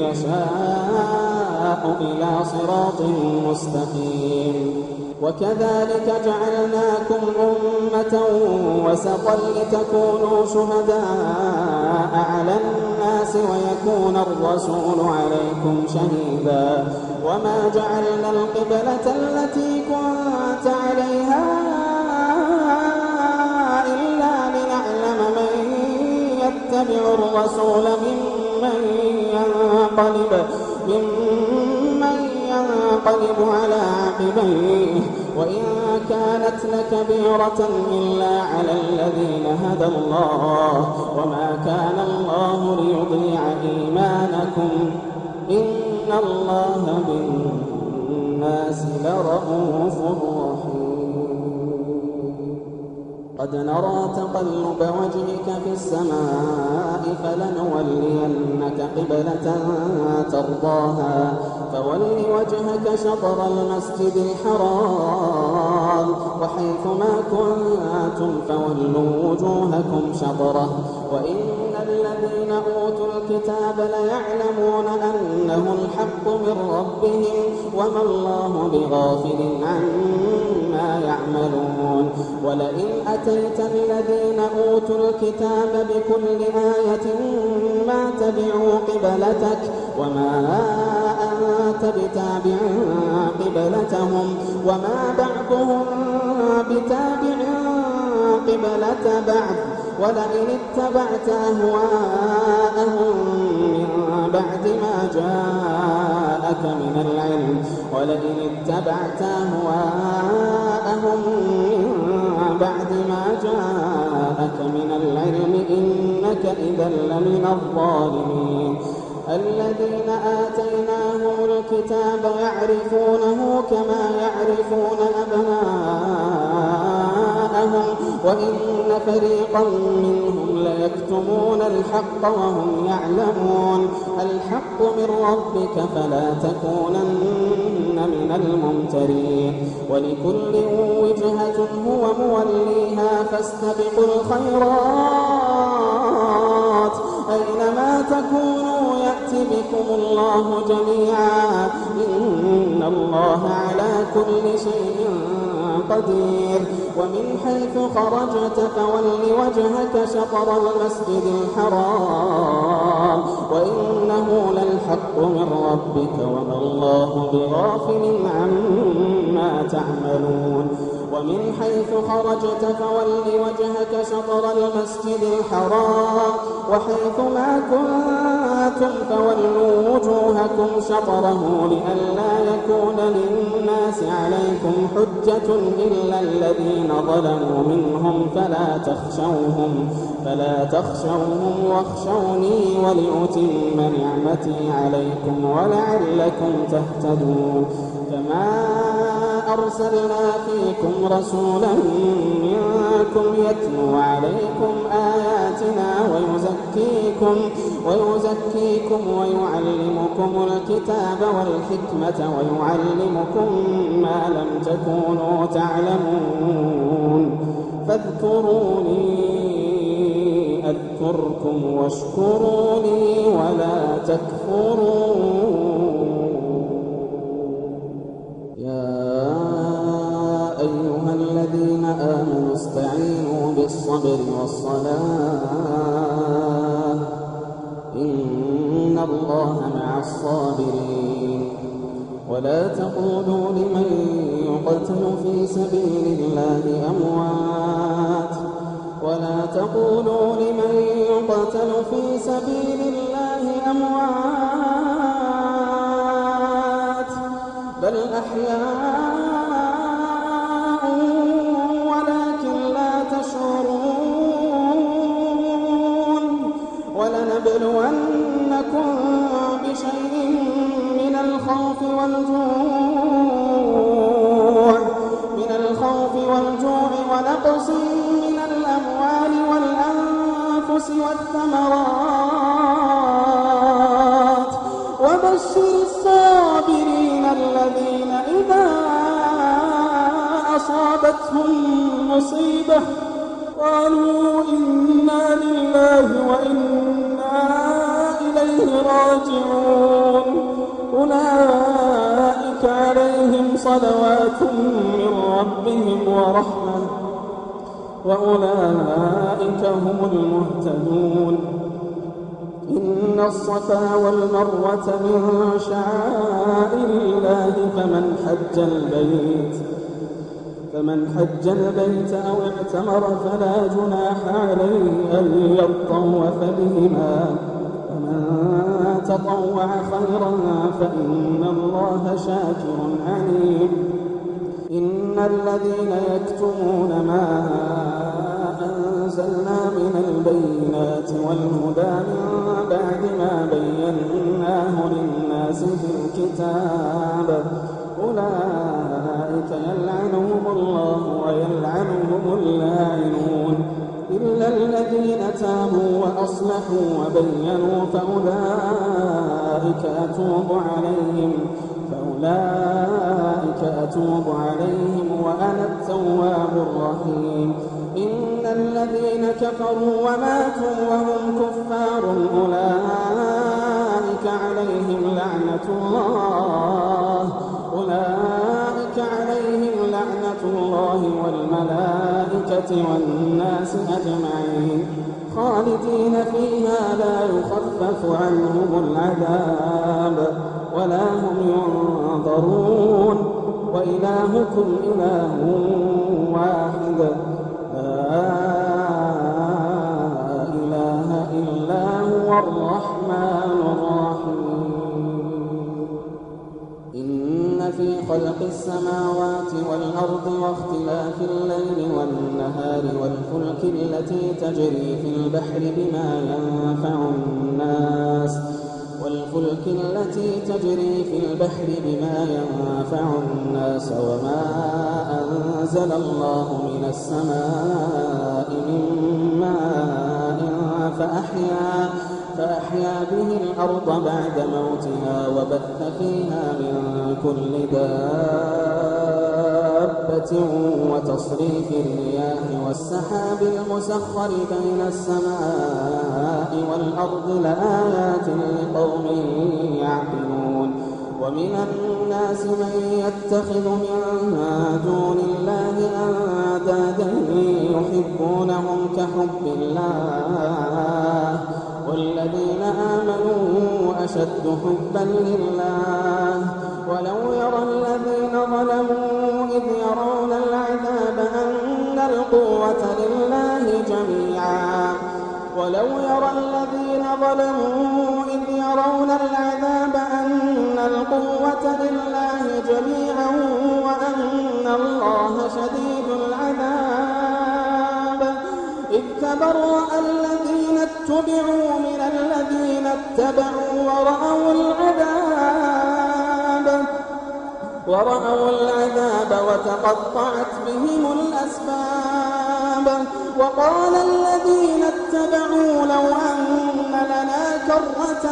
يشاء إلى صراط مستقيم. وكذلك جعلناكم أمة وسطا لتكونوا شهداء على الناس ويكون الرسول عليكم شهيدا. وما جعلنا القبلة التي كنت عليها إلا لنعلم من يتبع الرسول ممن ينقلب على عقبيه وإن كانت لكبيرة إلا على الذين هدى الله وما كان الله ليضيع إيمانكم إن الله بالناس لرءوف رحيم. قد نرى تقلب وجهك في السماء فلنولينك قبلة ترضاها فول وجهك شطر المسجد الحرام وحيث ما كنتم فولوا وجوهكم شطره وإن الذين أوتوا الكتاب ليعلمون أنه الحق من ربهم وما الله بغافل عما يعملون. ولئن أتيت الذين أوتوا الكتاب بكل آية ما تبعوا قبلتك وما أنت بتابع قبلتهم وما بعضهم بتابع قبلة بعض ولئن اتبعت أهواءهم من بعد ما جاءك من العلم إنك إذا لمن الظالمين. الذين آتيناهم الكتاب يعرفونه كما يعرفون أبناءهم وإن فريقا منهم ليكتمون الحق وهم يعلمون. الحق من ربك فلا تكونن من الممترين. ولكل وجهة هو موليها فاستبقوا الخيرات أينما تكونوا يأتي بكم الله جميعا إن الله على كل شيء قدير. ومن حيث خرجت فول وجهك شطر المسجد الحرام وإنه للحق من ربك وما الله بغافل عما تعملون. ومن حيث خرجت فول وجهك شطر المسجد الحرام وحيث ما كنتم فولوا وجوهكم شطره لئلا يكون للناس عليكم حجة إلا الذين ظلموا منهم فلا تخشوهم واخشوني ولأتم نعمتي عليكم ولعلكم تهتدون. كما أرسلنا فيكم رسولا منكم يتلو عليكم آياتنا ويزكيكم ويعلمكم الكتاب والحكمة ويعلمكم ما لم تكونوا تعلمون فاذكروني أذكركم واشكروا لي ولا تكفرون. يا أيها الذين آمنوا استعينوا بالصبر والصلاة إن الله مع الصابرين. ولا تقولوا لمن يقتل في سبيل الله أموات بل أحياء ولكن لا تشعرون. ولنبلونكم بشيء من الخوف والجوع ونقص من الأموال والأنفس والثمرات وبشر الصابرين الذين إذا أصابتهم مصيبة قالوا إنا لله وإنا إليه راجعون أولئك عليهم صلوات من ربهم ورحمة وأولئك هم المهتدون. إن الصفا والمروة من شعائر الله فمن حج البيت أو اعتمر فلا جناح عليه أن يطوف بهما ومن تطوع خيرا فإن الله شاكر عليم. إن الذين يكتمون ما أنزلنا من البينات والهدى من بعد ما بيناه للناس في الكتاب أولئك يلعنهم الله ويلعنهم اللاعنون إلا الذين تابوا وأصلحوا وبينوا فأولئك أتوب عليهم وأنا التواب الرحيم. إن الذين كفروا وماتوا وهم كفار أولئك عليهم لعنة الله والملائكة والناس أجمعين خالدين فيها لا يخفف عنهم العذاب ولا هم ينظرون وإلهكم إله واحد لا إله إلا هو الرحمن الرحيم. إن في خلق السماوات والأرض واختلاف الليل والنهار والفلك التي تجري في البحر بما ينفع الناس وما أنزل الله من السماء من ماء فأحيا به الأرض بعد موتها وبث فيها من كل دابة وتصريف الرياح والسحاب المسخر بين السماء والأرض لآيات لقوم يعقلون. ومن الناس من يتخذ من دون الله أندادا يحبونهم كحب الله والذين آمنوا أشد حبا لله ولو يرى الذين ظلموا إذ يرون العذاب أن القوة لله جميعا وأن الله شديد العذاب إذ تبرأ الذين اتبعوا من ورأوا العذاب وتقطعت بهم الأسباب. وقال الذين اتبعوا لو أن لنا كرة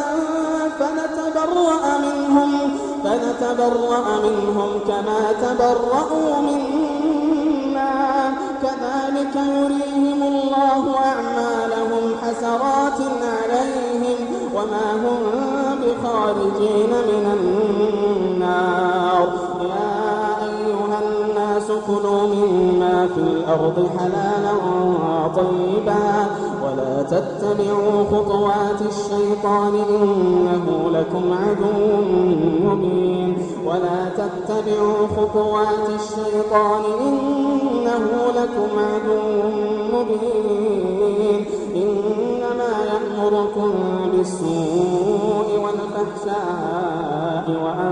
فنتبرأ منهم كما تبرأوا منا كذلك يريهم الله أعمالهم حسرات عليهم وما هم بخارجين من النار. يا أيها الناس كلوا مما في الأرض حلالا طيبا ولا تتبعوا خطوات الشيطان إنه لكم عدو مبين. ولا تتبعوا خطوات الشيطان إنه لكم عدو مبين. إنما يأمركم بالسوء والفحشاء وأن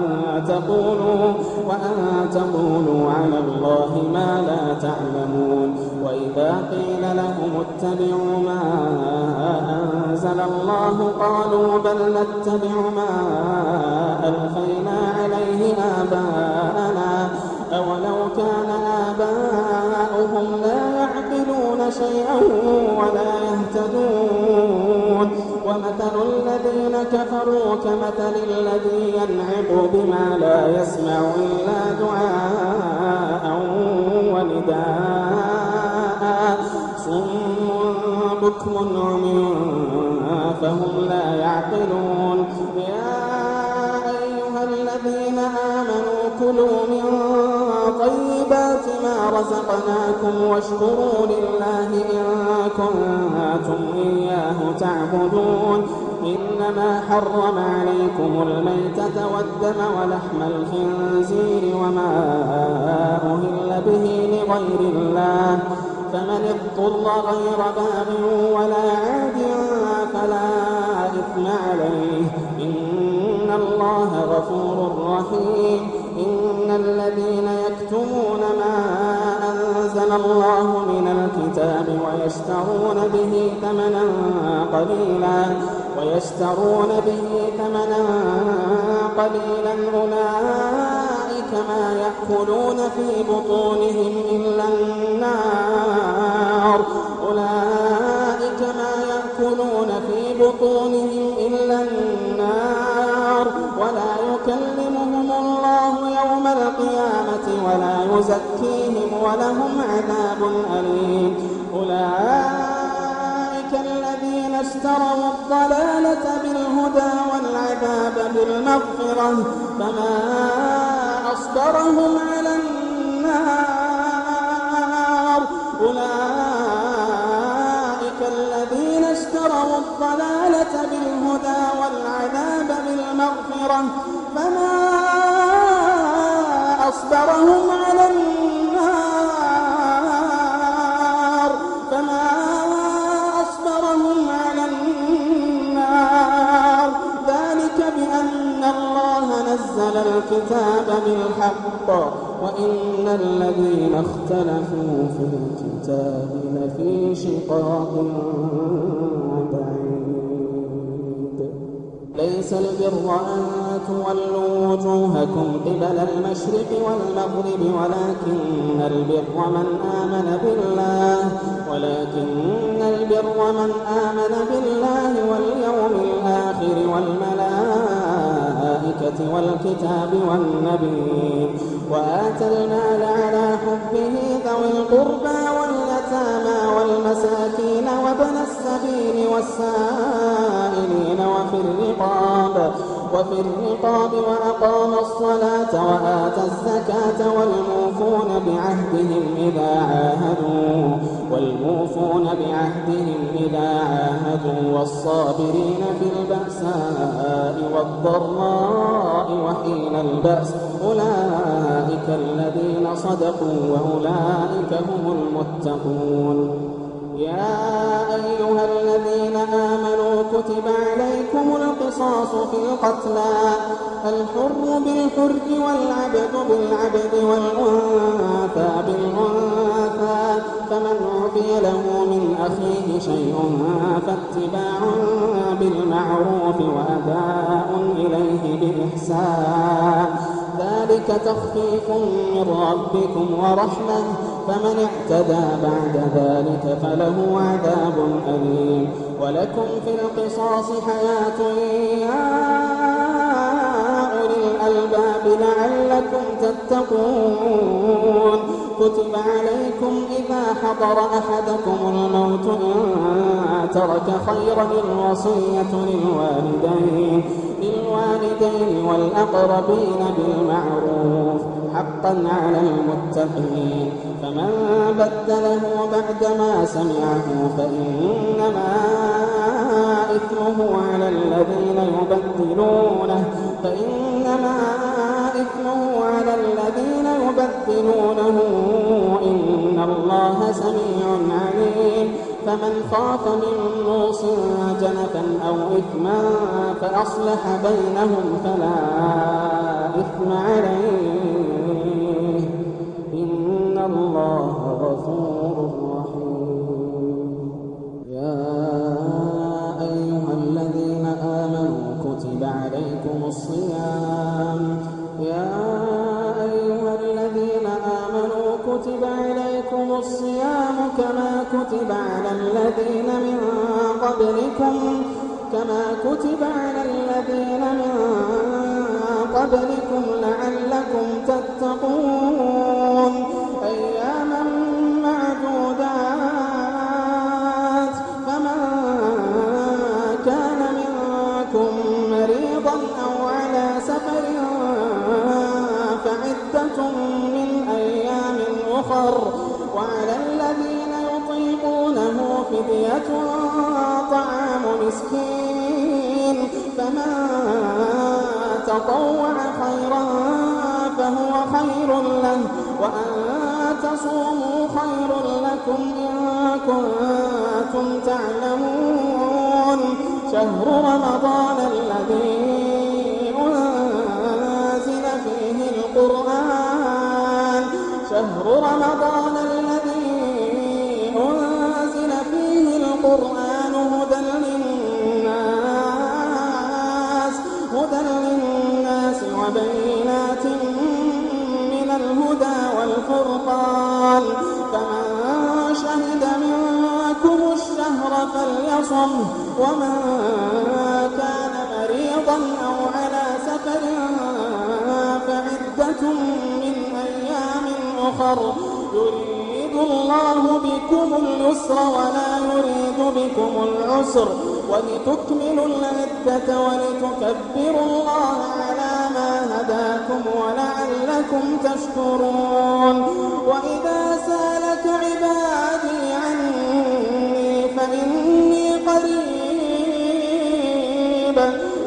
تقولوا على الله ما لا تعلمون. وإذا قيل لهم اتبعوا ما أنزل الله قالوا بل نتبع ما ألفينا عليه آباءنا أولو كان آباؤهم لا يعقلون شيئا ولا يهتدون. ومثل الذين كفروا كمثل الذي ينعق بما لا يسمع إلا دعاء ونداء صم بكم عمي فهم لا يعقلون. يا أيها الذين آمنوا كلوا من طيبات ما رزقناكم واشكروا لله إن كنتم إياه تعبدون. إنما حرم عليكم الميتة والدم ولحم الخنزير وما أهل به لغير الله فمن اضطر غير باغ ولا عاد فلا إثم عليه إن الله غفور رحيم. إن الذين يكتمون ما أنزل الله من الكتاب ويشترون به ثمنا قليلا أولئك ما يأكلون في بطونهم إلا النار ولا يكلمهم الله يوم القيامة ولا يزكيهم ولهم عذاب أليم. أولئك الذين اشتروا الضلالة بالهدى والعذاب بالمغفرة فما أصبرهم على النار. أولئك الذين اشتروا الضلالة بالهدى والعذاب بالمغفرة فما أصبرهم على النار. ذلك بأن الله نزل الكتاب بالحق وإن الذين اختلفوا في الكتاب لفي شقاق بعيد. ليس البر أن تولوا وجوهكم قبل المشرق والمغرب ولكن البر من آمن بالله واليوم الآخر والملائكة والكتاب والنبيين وآتى المال على حبه ذوي القربى واليتامى والمساكين وابن السبيل والسائلين وفي الرقاب وأقام الصلاة وآتى الزكاة والموفون بعهدهم إذا عاهدوا والصابرين في البأساء والضراء وحين البأس أولئك الذين صدقوا وأولئك هم المتقون. يا أيها الذين آمنوا كتب عليكم القصاص في القتلى الحر بالحر والعبد بالعبد والأنثى بالأنثى فمن عفي له من أخيه شيء فاتباع بالمعروف وأداء إليه بإحسان ذلك ذلك تخفيف من ربكم ورحمة فمن اعتدى بعد ذلك فله عذاب أليم ولكم في القصاص حياة يا أولي الألباب لعلكم تتقون كتب عليكم إذا حضر أحدكم الموت إن ترك خيرا الوصية للوالدين والأقربين بالمعروف حقا على المتقين فمن بدله بعدما سمعه فإنما إثمه على الذين يبدلونه إن الله سميع عليم فمن خاف من موص جنفا أو إثما فأصلح بينهم فلا إثم عليه إن الله غفور رحيم يا أيها الذين آمنوا كتب عليكم الصيام كما كتب على الذين من قبلكم لعلكم تتقون أياما معدودات فمن كان منكم مريضا أو على سفر فعدة من أيام أخر وعلى الذين يطيقونه فدية طعام مسكين فمن تطوع خيرا فهو خير له وأن تصوموا خير لكم إن كنتم تعلمون شهر رمضان الذي أنزل فيه القرآن هدى للناس وبينات من الهدى والفرقان فمن شهد منكم الشهر فليصم ومن كان مريضا أو على سفر فعدة من أيام أخر يريد الله بكم اليسر ولا يريد بكم العسر ولتكملوا العدة ولتكبروا الله على ما هداكم ولعلكم تشكرون وإذا سألك عبادي عني فإني قريب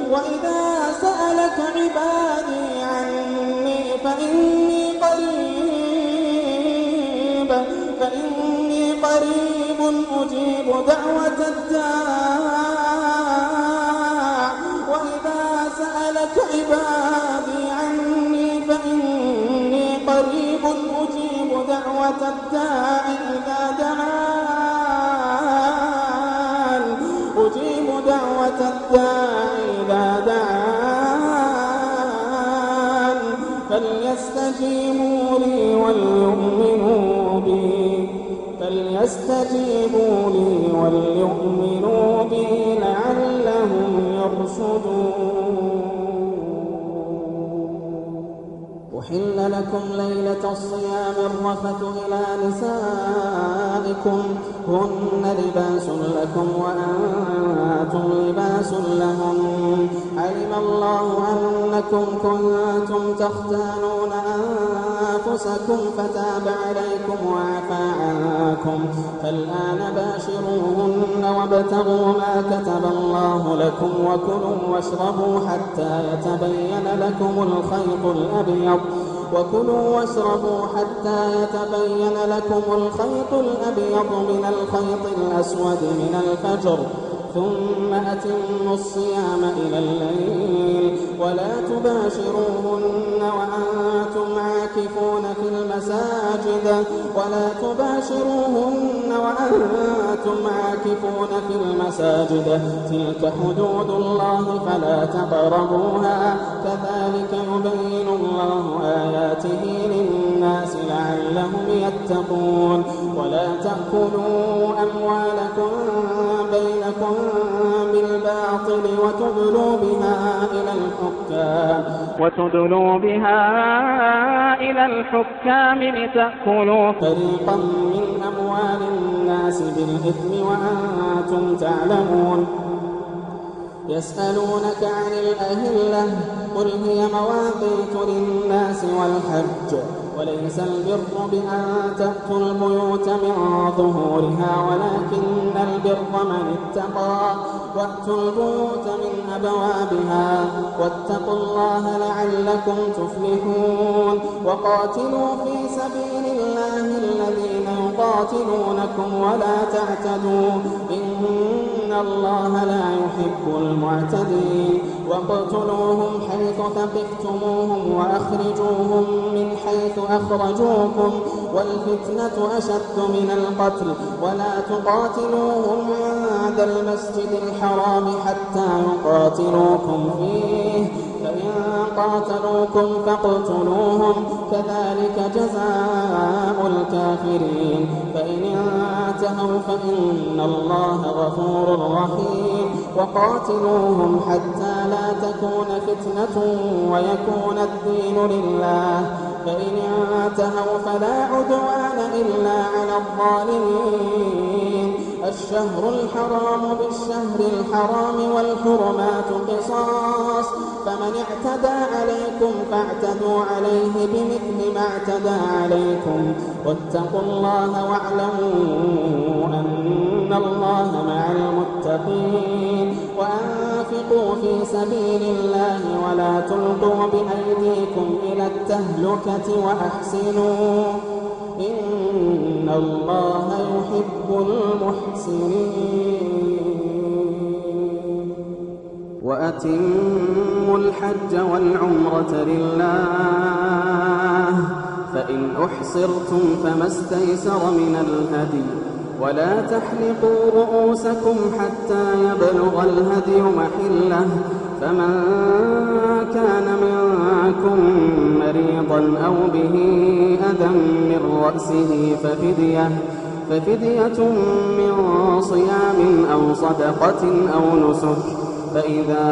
أجيب دعوة الداع وإذا سألك عبادي عني فإني قريب أجيب دعوة الداع إذا دعان فليستجيبوا لي وليؤمنوا بي لعلهم يرشدون. أحل لكم ليلة الصيام الرفث إلى نسائكم هن لباس لكم وأنتم لباس لهم علم الله أنكم كنتم تختانون أنفسكم فتاب عليكم وعفى عنكم فالآن باشروهن وابتغوا ما كتب الله لكم وكلوا واشربوا حتى يتبين لكم الخيط الأبيض من الخيط الأسود من الفجر ثم أتموا الصيام إلى الليل ولا تباشروهن وأنتم عاكفون في المساجد تلك حدود الله فلا تقربوها كذلك يبين الله آياته للناس لعلهم يتقون ولا تأكلوا أموالكم بينكم بالباطل وتدلوا بها إلى الحكام لتأكلوا فريقا من أموال الناس بالإثم وأنتم تعلمون يسألونك عن الأهلة قل هي مواقيت للناس والحج وليس البر بأن تأتوا البيوت من ظهورها ولكن البر من اتقى وأتوا البيوت من أبوابها واتقوا الله لعلكم تفلحون وقاتلوا في سبيل الله الذين يقاتلونكم ولا تعتدوا إن الله لا يحب المعتدين واقتلوهم حيث ثقفتموهم وأخرجوهم من حيث أخرجوكم والفتنة أشد من القتل ولا تقاتلوهم عند المسجد الحرام حتى يقاتلوكم فيه فإن قاتلوكم فاقتلوهم كذلك جزاء الكافرين فإن انتهوا فإن الله غفور رحيم وقاتلوهم حتى لا تكون فتنة ويكون الدين لله فإن انتهوا فلا عدوان إلا على الظالمين الشهر الحرام بالشهر الحرام والحرمات قصاص فمن اعتدى عليكم فاعتدوا عليه بمثل ما اعتدى عليكم واتقوا الله واعلموا أن الله مع المتقين وأنفقوا في سبيل الله ولا تلقوا بأيديكم إلى التهلكة وأحسنوا إن الله يحب المحسنين وأتموا الحج والعمرة لله فإن أحصرتم فما استيسر من الهدي ولا تحلقوا رؤوسكم حتى يبلغ الهدي محله فمن كان منكم مريضا أو به أذى من رأسه ففدية من صيام أو صدقة أو نسك فإذا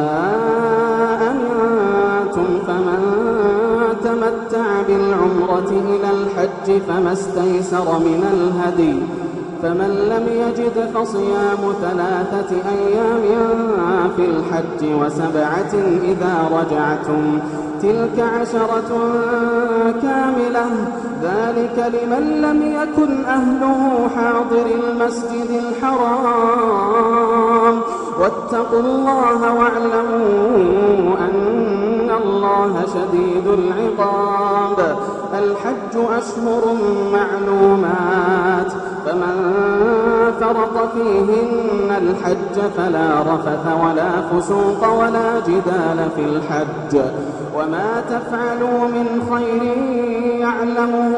أمنتم فمن تمتع بالعمرة إلى الحج فما استيسر من الهدي فمن لم يجد فصيام 3 أيام في الحج و7 إذا رجعتم تلك 10 كاملة ذلك لمن لم يكن أهله حاضر المسجد الحرام واتقوا الله واعلموا أن الله شديد العقاب الحج أشهر معلومات فمن فرض فيهن الحج فلا رفث ولا فسوق ولا جدال في الحج وما تفعلوا من خير يعلمه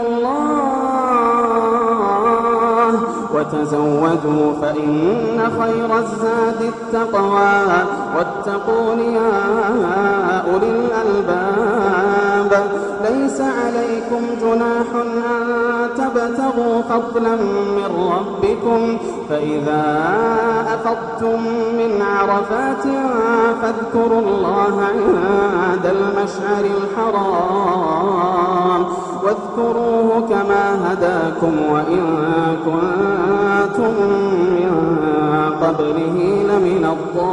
الله وتزودوا فإن خير الزاد التقوى واتقون يا أولي الألباب ليس عليكم جناح أن تبتغوا فضلا من ربكم فإذا أفضتم من عرفات فاذكروا الله عند المشعر الحرام واذكروه كما هداكم وإن كنتم من قبله لمن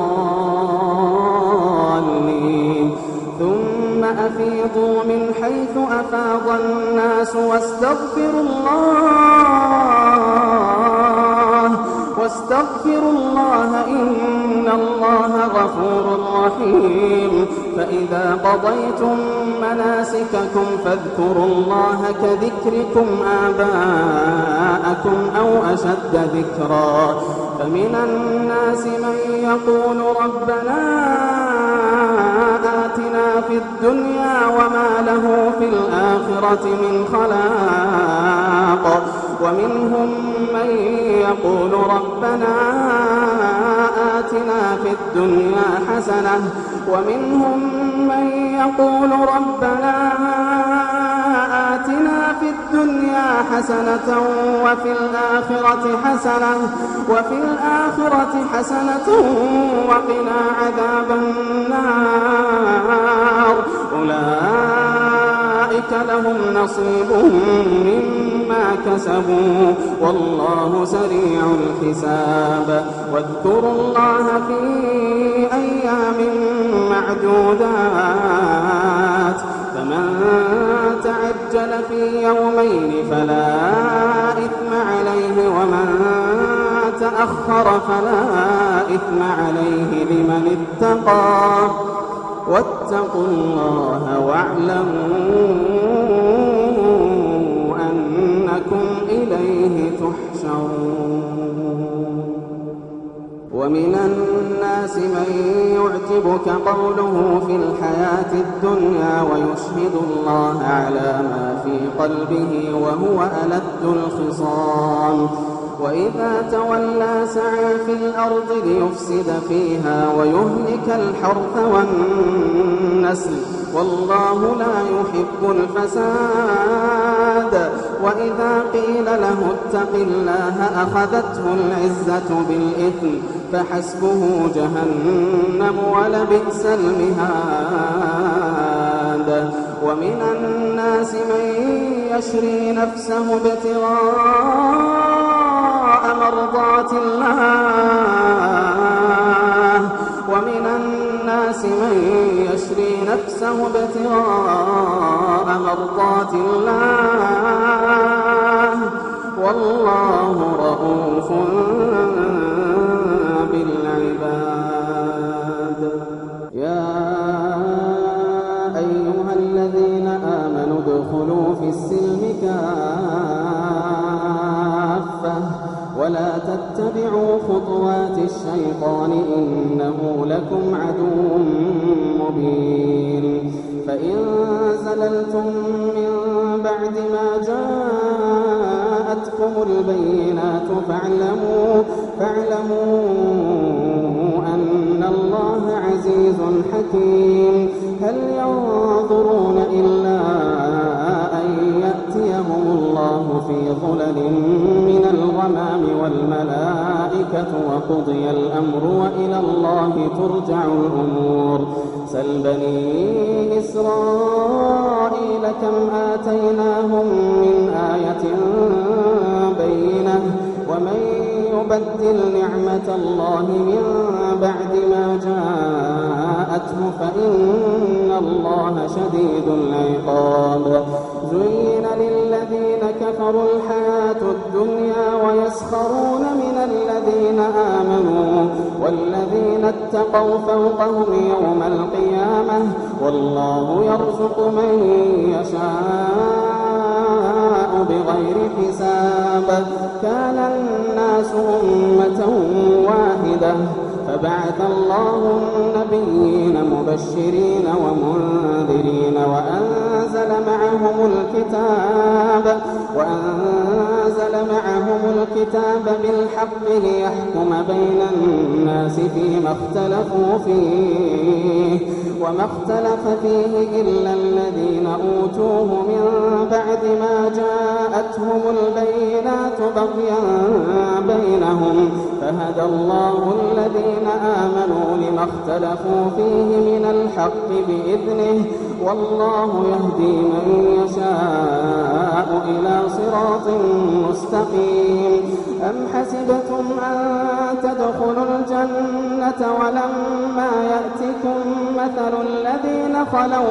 الضالين ثم أفيضوا من حيث أفاض الناس واستغفروا الله إن الله غفور رحيم فإذا قضيتم مناسككم فاذكروا الله كذكركم آباءكم أو أشد ذكرا فمن الناس من يقول ربنا آتنا الدنيا وما له في الآخرة من خلاق. ومنهم من يقول ربنا آتنا في الدنيا حسنة ومنهم من يقول ربنا آتنا في الدنيا حسنة وفي الآخرة حسنة وقنا عذاب النار. أولئك لهم نصيب مما كسبوا والله سريع الحساب. واذكروا الله في أيام معدودات فمن تعجل في يومين فلا إثم عليه ومن تأخر فلا إثم عليه لمن اتقى. واتقوا الله واعلموا أنكم إليه تحشرون. ومن الناس من يعجبك قوله في الحياة الدنيا ويشهد الله على ما في قلبه وهو ألد الخصام. وإذا تولى سعى في الأرض ليفسد فيها ويهلك الحرث والنسل والله لا يحب الفساد. وإذا قيل له اتق الله أخذته العزة بالإثم فحسبه جهنم ولبئس المهاد. ومن الناس من يشري نفسه ابتغاء مرضات الله والله رؤوف بالعباد. يا أيها الذين آمنوا ادخلوا في السلم كافة ولا تتبعوا خطوات الشيطان إنه لكم عدو مبين. فإن زللتم من بعد ما جاءتكم البينات فاعلموا أن الله عزيز حكيم. هل ينظرون إلا أن يأتيهم الله في ظلل من الغمام والملائكة وقضي الأمر وإلى الله ترجع الأمور. سل بني إسرائيل كم آتيناهم من آية بينة ومن يبدل نعمة الله من بعد ما جاءته فإن الله شديد العقاب. زين للذين كفروا الحياة الدنيا ويسخرون من الذين آمنوا والذين اتقوا فوقهم يوم القيامة والله يرزق من يشاء بغير حساب. كان الناس أمة واحدة فبعث الله النبيين مبشرين ومنذرين وأنزل معهم الكتاب بالحق ليحكم بين الناس فيما اختلفوا فيه وما اختلف فيه إلا الذين أوتوه من بعد ما جاءتهم البينات بغيا بينهم فهدى الله الذين آمنوا لما اختلفوا فيه من الحق بإذنه والله يهدي من يشاء إلى صراط مستقيم. أم حسبتم أن تدخلوا الجنة ولما يأتكم مثل الذين خلوا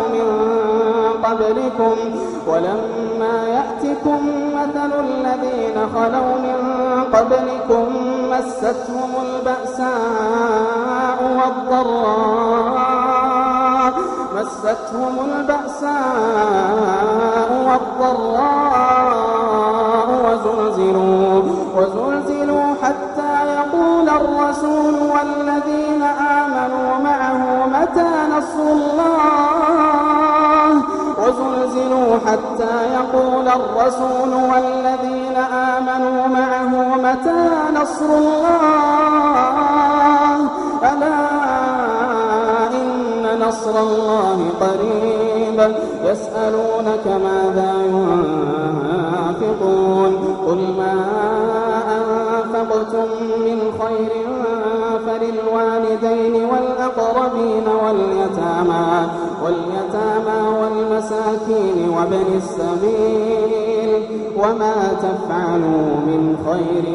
من قبلكم مستهم البأساء والضراء وزلزلوا حتى يقول الرسول والذين آمنوا معه متى نصر الله حتى يقول الرسول والذين آمنوا معه متى نصر الله ألا إن نصر الله قريب يسألونك ماذا ينفقون قل ما أنفقتم من خير فللوالدين والأقربين واليتامى والمساكين وابن السبيل وما تفعلوا من خير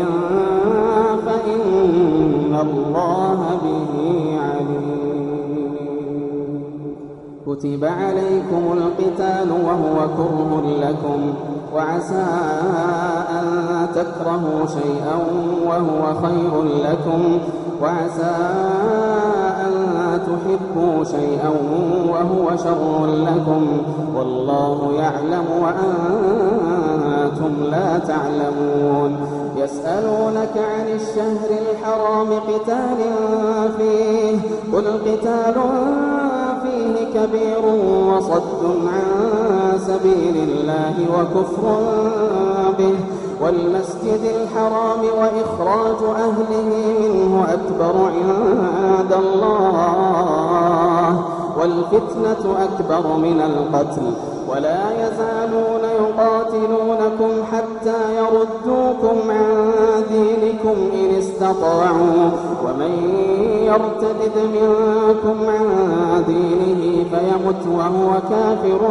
فإن الله به عليم. كتب عليكم القتال وهو كره لكم وعسى أن تكرهوا شيئا وهو خير لكم وعسى أن تحبوا شيئا وهو شر لكم والله يعلم وأنتم لا تعلمون. يسألونك عن الشهر الحرام قتال فيه قل قتال فيه كبير وصد عن سبيل الله وكفر به والمسجد الحرام وإخراج أهله منه أكبر عند الله والفتنة أكبر من القتل ولا يزالون يقاتلونكم حتى يردوكم عن دينكم إن استطاعوا ومن يرتد منكم عن دينه فيمت وهو كافر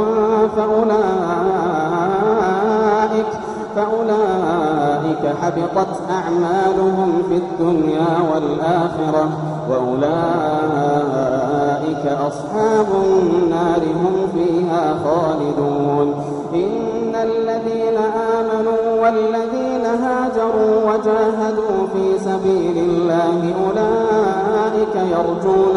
فأولئك حبطت أعمالهم في الدنيا والآخرة وأولئك أصحاب النار هم فيها خالدون. إن الذين آمنوا والذين هاجروا وجاهدوا في سبيل الله أولئك يرجون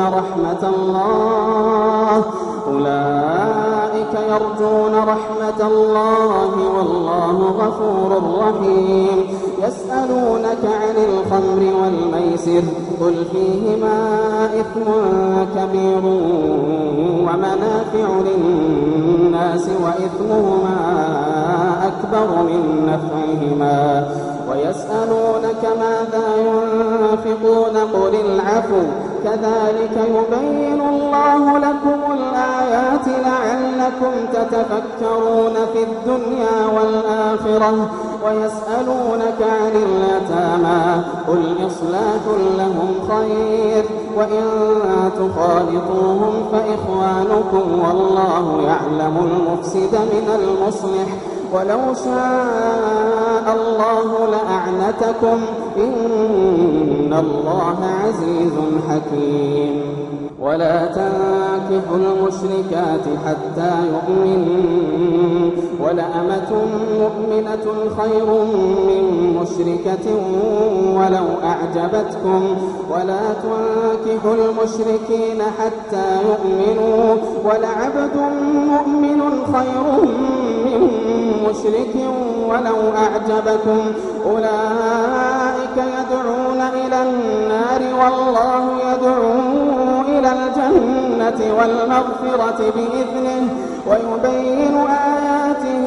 رحمة الله والله غفور رحيم. يسألونك عن الخمر والميسر قل فيهما إثم كبير ومنافع للناس وإثمهما أكبر من نفعهما ويسألونك ماذا ينفقون قل العفو كذلك يبين الله لكم الآيات لعلكم تتفكرون في الدنيا والآخرة. ويسألونك عن اليتامى قل إصلاح لهم خير وإن تخالطوهم فإخوانكم والله يعلم المفسد من المصلح ولو شاء الله لأعنتكم إن الله عزيز حكيم. ولا تنكحوا المشركات حتى يؤمنوا ولأمة مؤمنة خير من مشركة ولو أعجبتكم ولا تنكحوا المشركين حتى يؤمنوا ولعبد مؤمن خير من مشرك ولو أعجبكم أولئك يدعون إلى النار والله يدعو إلى الجنة والمغفرة بإذنه ويبين آياته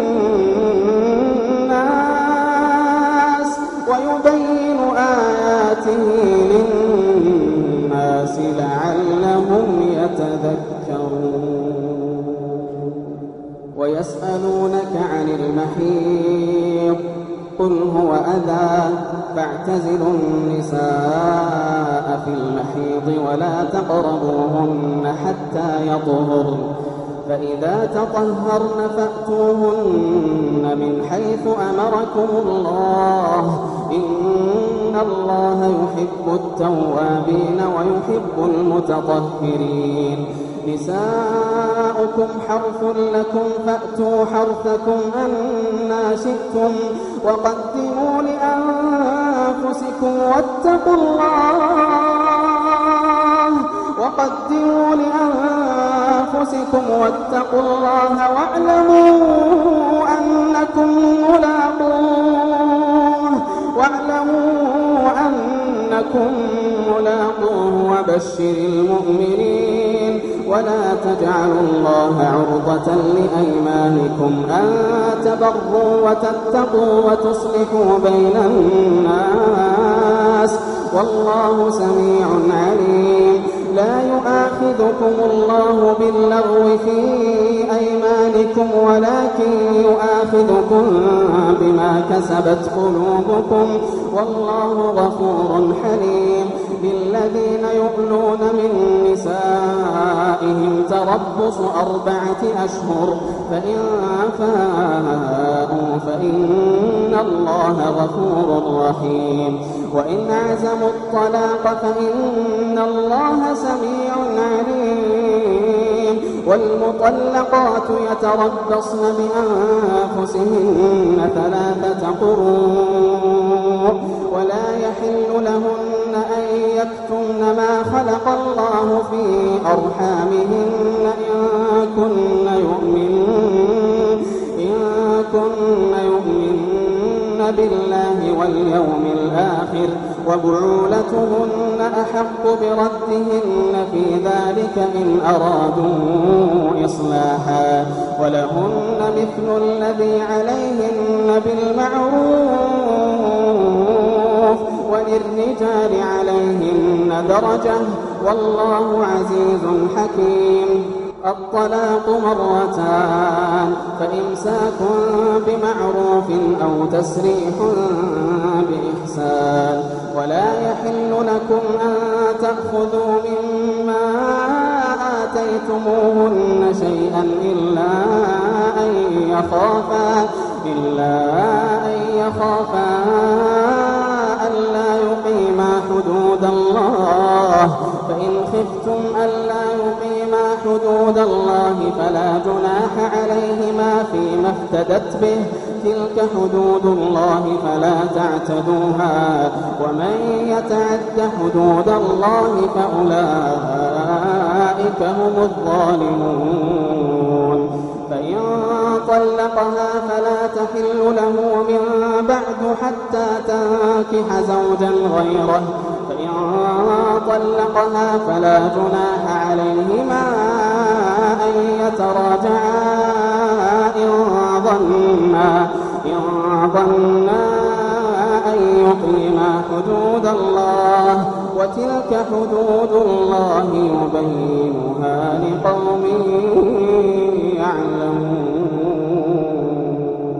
للناس لعلهم يتذكرون. ويسألونك عن المحيض قل هو أذى فاعتزلوا النساء في المحيض ولا تقربوهن حتى يطهرن فإذا تطهرن فأتوهن من حيث أمركم الله إن الله يحب التوابين ويحب المتطهرين. نساؤكم حرث لكم فأتوا حرثكم أنى شئتم وقدموا لأنفسكم واتقوا الله واعلموا أنكم ملاقوه وبشر المؤمنين. ولا تجعلوا الله عرضة لأيمانكم أن تبروا وتتقوا وتصلحوا بين الناس والله سميع عليم. لا يؤاخذكم الله باللغو في أيمانكم ولكن يؤاخذكم بما كسبت قلوبكم والله غفور حليم. للذين يؤلون من نسائهم تربص 4 أشهر فإن فاءوا فإن الله غفور رحيم. وإن عزموا الطلاق فإن الله سميع عليم. والمطلقات يتربصن بأنفسهن 3 قروء ولا يحل لهن أن يكتمن ما خلق الله في أرحامهن إن كن يؤمنن بالله واليوم الآخر وبعولتهن أحق بردهن في ذلك إن أرادوا إصلاحا ولهن مثل الذي عليهن بالمعروف وللرجال عليهن درجة والله عزيز حكيم. الطلاق 2 فإمساك بمعروف أو تسريح بإحسان. ولا يحل لكم أن تأخذوا مما آتيتموهن شيئا إلا أن يخافا ألا يقيما حدود الله. فإن خفتم ألا يقيما حدود الله فلا جناح عليهما فيما افتدت به تلك حدود الله فلا تعتدوها ومن يتعد حدود الله فأولئك هم الظالمون. فإن طلقها فلا تحل له من بعد حتى تنكح زوجا غيره. فإن طلقها فلا جناح عليهما أن يتراجعا إن ظنا أن يقيما حدود الله وتلك حدود الله يبينها لقوم يعلمون.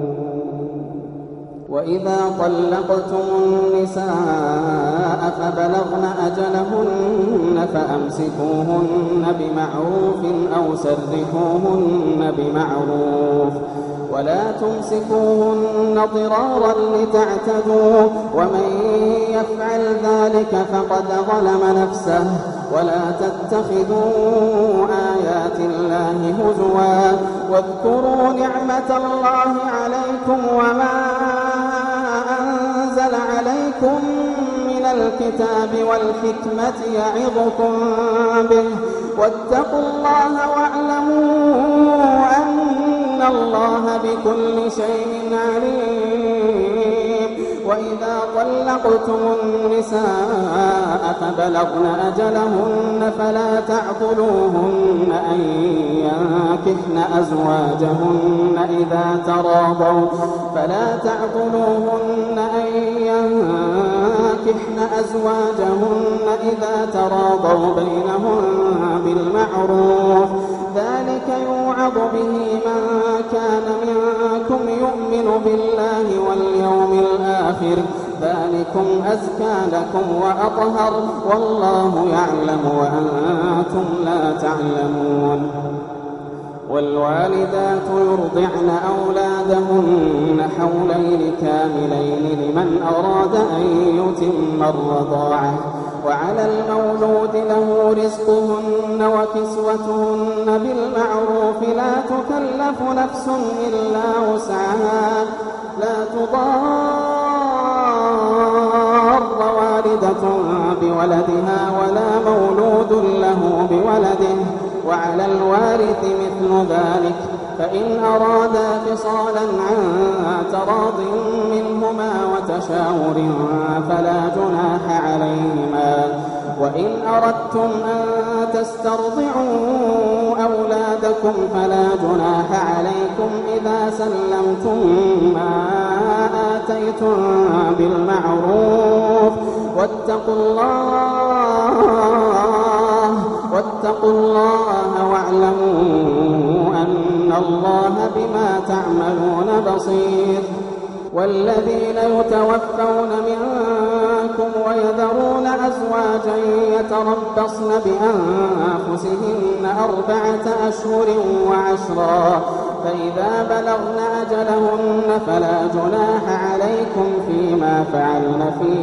وإذا طلقتم النساء فبلغن أجلهن فأمسكوهن بمعروف أو سرحوهن بمعروف ولا تمسكوهن ضرارا لتعتدوا ومن يفعل ذلك فقد ظلم نفسه. ولا تتخذوا آيات الله هزوا واذكروا نعمة الله عليكم وما أنزل عليكم من الكتاب والحكمة يعظكم به واتقوا الله واعلموا أن الله بكل شيء عليم. وإذا طلقتم النساء فبلغن أجلهن فلا تعضلوهن أن ينكحن أزواجهن إذا تراضوا بينهم بالمعروف ذلك يوعظ به من كان منكم يؤمن بالله واليوم الآخر ذلكم أزكى لكم وأطهر والله يعلم وأنتم لا تعلمون. والوالدات يرضعن أولادهن حولين كاملين لمن أراد أن يتم الرضاعة وعلى المولود له رزقهن وكسوتهن بالمعروف لا تكلف نفس إلا وسعها لا تضار والدة بولدها ولا مولود له بولده وعلى الوارث مثل ذلك فإن أرادا فصالا عن تراض منهما وتشاور فلا جناح عليهما وإن أردتم أن تسترضعوا أولادكم فلا جناح عليكم إذا سلمتم ما آتيتم بالمعروف واتقوا الله واعلموا أن الله بما تعملون بصير. والذين يتوفون منكم ويذرون أزواجا يتربصن بأنفسهن 4 أشهر و10 فإذا بلغن أجلهن فلا جناح عليكم فيما فعلن في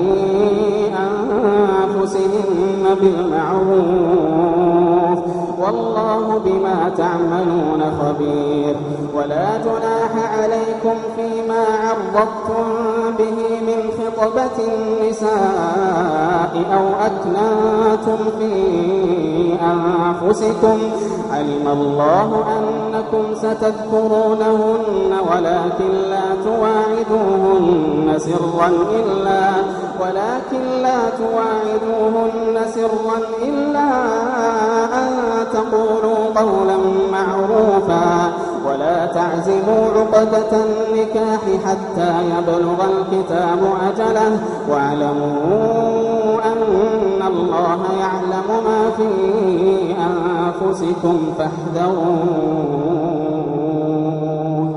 أنفسهن بالمعروف والله بما تعملون خبير. ولا جناح عليكم فيما عرضتم به من خطبة النساء أو أكننتم في أنفسكم علم الله أنكم ستذكرونهن ولكن لا تواعدوهن سرا إلا أن تقولوا قولا معروفا ولا تعزموا عقدة النكاح حتى يبلغ الكتاب أجله واعلموا أن الله يعلم ما في أنفسكم فاحذروه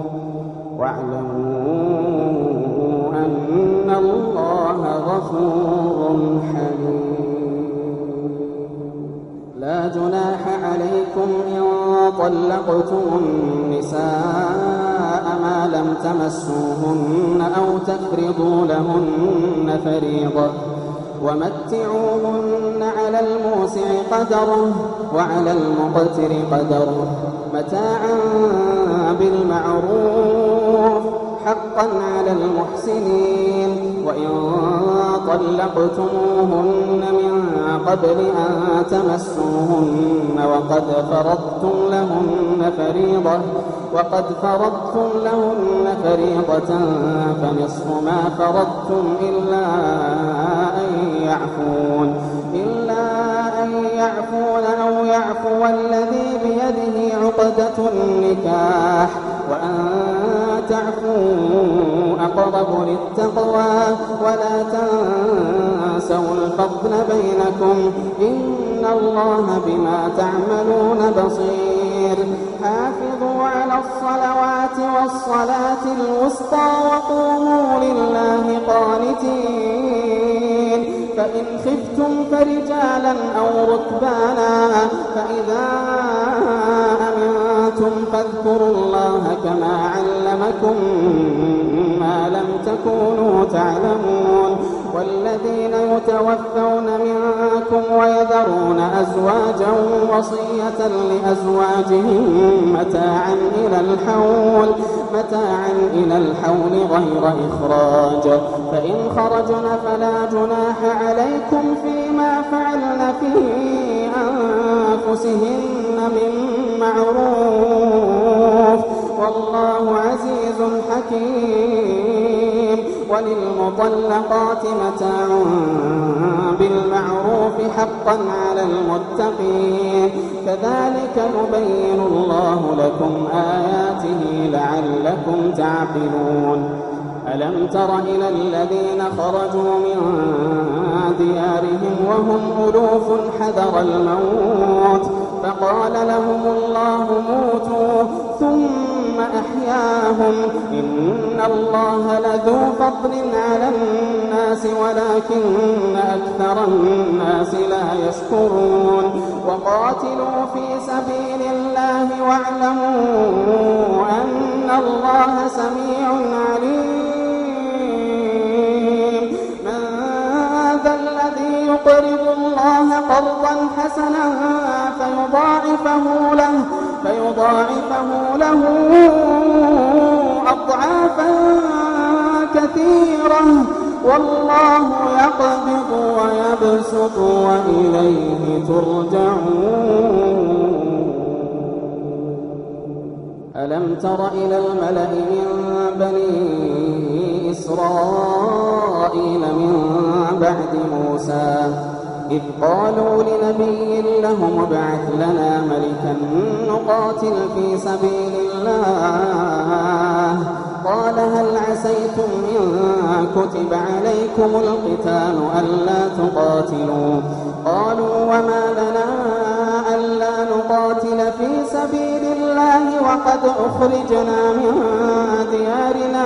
واعلموا أن الله غفور حليم. لا جناح عليكم إن طلقتم النساء ما لم تمسوهن أو تفرضوا لهن فريضة ومتعوهن على الموسع قدره وعلى المقتر قدره متاعا بالمعروف حقا على المحسنين. وإن طلقتموهن من قبل أن تمسوهن وقد فرضتم لهن فريضة فنصف ما فرضتم إلا أن يعفون أو يعفو الذي بيده عقدة النكاح وأن تعفوا أقرب للتقوى ولا تنسوا الفضل بينكم إن الله بما تعملون بصير. حافظوا على الصلوات والصلاة الوسطى وقوموا لله قانتين. فإن خفتم فرجالا أو ركبانا فإذا أمنتم فاذكروا الله كما علمكم ما لم تكونوا تعلمون. والذين يتوفون منكم ويذرون أزواجا وصية لأزواجهم متاعا إلى الحول غير إخراج فإن خرجن فلا جناح عليكم فيما فعلن في أنفسهن من معروف والله عزيز حكيم. وللمطلقات متاع بالمعروف حقا على المتقين كذلك يبين الله لكم آياته لعلكم تعقلون. ألم تر إلى الذين خرجوا من ديارهم وهم ألوف حذر الموت فقال لهم الله موتوا ثم أحياهم إن الله لذو فضل على الناس ولكن أكثر الناس لا يشكرون. وقاتلوا في سبيل الله واعلموا أن الله سميع عليم. من ذا الذي يقرض الله قرضا حسنا فيضاعفه له أضعافا كثيرة والله يقبض ويبسط وإليه ترجعون. ألم تر إلى الملأ من بني إسرائيل من بعد موسى إذ قالوا لنبي لهم ابعث لنا ملكا نقاتل في سبيل الله قال هل عسيتم إن كتب عليكم القتال ألا تقاتلوا قالوا وما لنا ألا نقاتل في سبيل الله وقد أخرجنا من ديارنا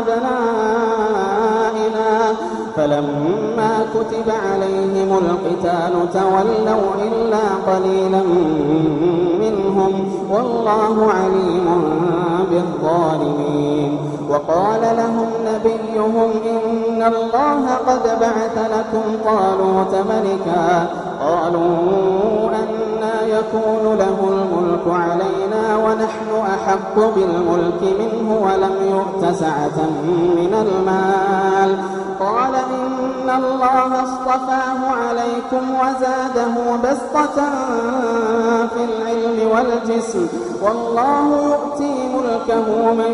وأبنائنا فلما كتب عليهم القتال تولوا إلا قليلا منهم والله عليم بالظالمين وقال لهم نبيهم إن الله قد بعث لكم طالوت ملكا قالوا أنى يكون له الملك علينا ونحن أحق بالملك منه ولم يؤت سعة من المال قال إن الله اصطفاه عليكم وزاده بسطة في العلم والجسم والله يؤتي ملكه من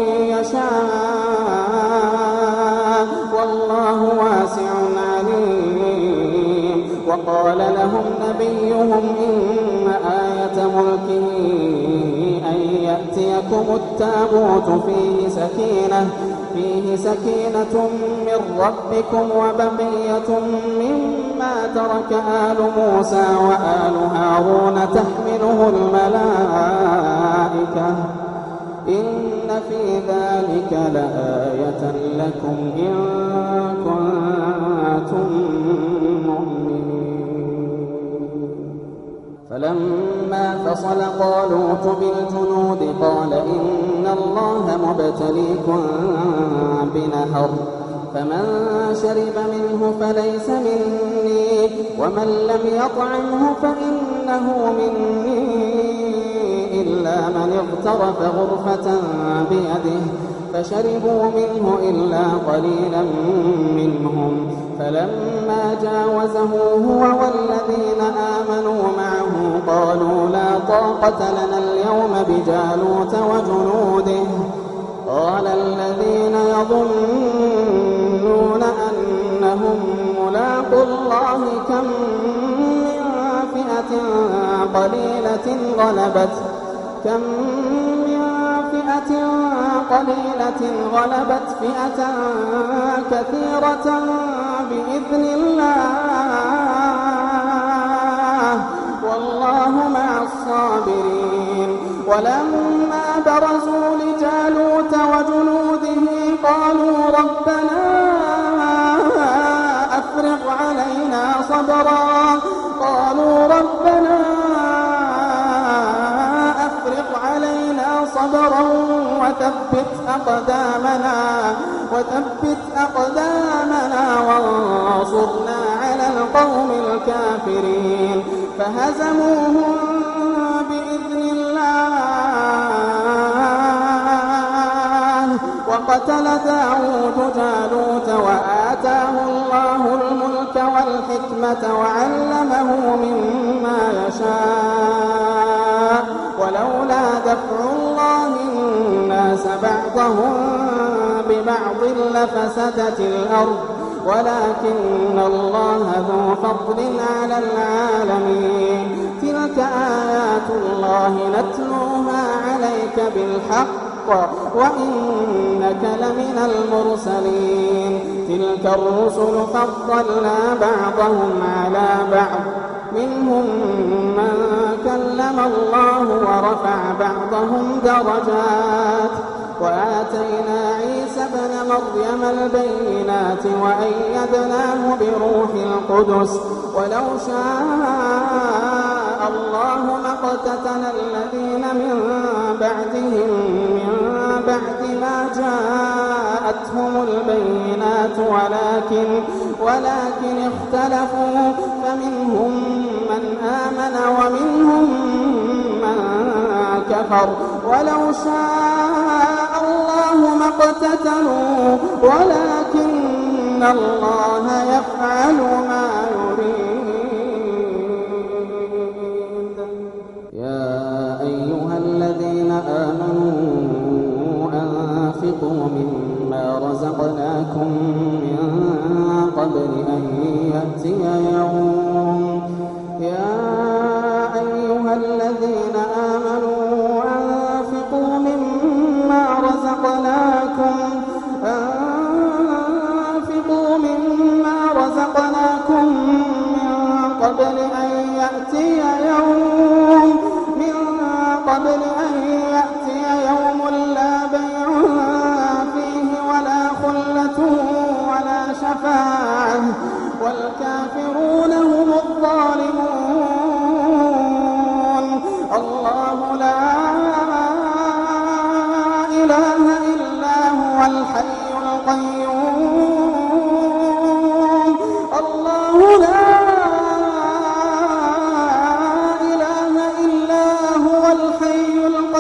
يشاء والله واسع عليم وقال لهم نبيهم إن آية ملكه أن يأتيكم التابوت فيه سكينة من ربكم وبقية مما ترك آل موسى وآل هارون تحمله الملائكة إن في ذلك لآية لكم إن كنتم مؤمنين فلما فصل طالوت بالجنود قال إن الله مبتليكم بنهر فمن شرب منه فليس مني ومن لم يطعمه فإنه مني إلا من اغترف غرفة بيده فشربوا منه إلا قليلا منهم فلما جاوزه هو والذين آمنوا معه قالوا لا طاقة لنا اليوم بجالوت وجنوده قال الذين يظنون أنهم ملاقو الله كم من فئة قليلة غلبت فئة كثيرة بإذن الله والله مع الصابرين ولما برزوا لجالوت وجنوده قالوا ربنا أفرغ علينا صبرا وثبت أقدامنا وانصرنا على القوم الكافرين فهزموهم بإذن الله وقتل داود جالوت وآتاه الله الملك والحكمة وعلمه مما يشاء ولولا دفع الله الناس بعضهم ببعض لفسدت الأرض ولكن الله ذو فضل على العالمين تلك آيات الله نتلوها عليك بالحق وإنك لمن المرسلين تلك الرسل فضلنا بعضهم على بعض منهم من كلم الله ورفع بعضهم درجات وآتينا عيسى ابن مريم البينات وأيدناه بروح القدس ولو شاء الله ما اقتتل الذين من بعدهم من بعد ما جاءتهم البينات ولكن اختلفوا فمنهم من آمن ومنهم من كفر ولو شاء الله ما اقتتلوا ولكن الله يفعل ما يريد يا أيها الذين آمنوا أنفقوا مما رزقناكم من قبل أن يأتي يوم القيوم الله لا إله إلا هو الحي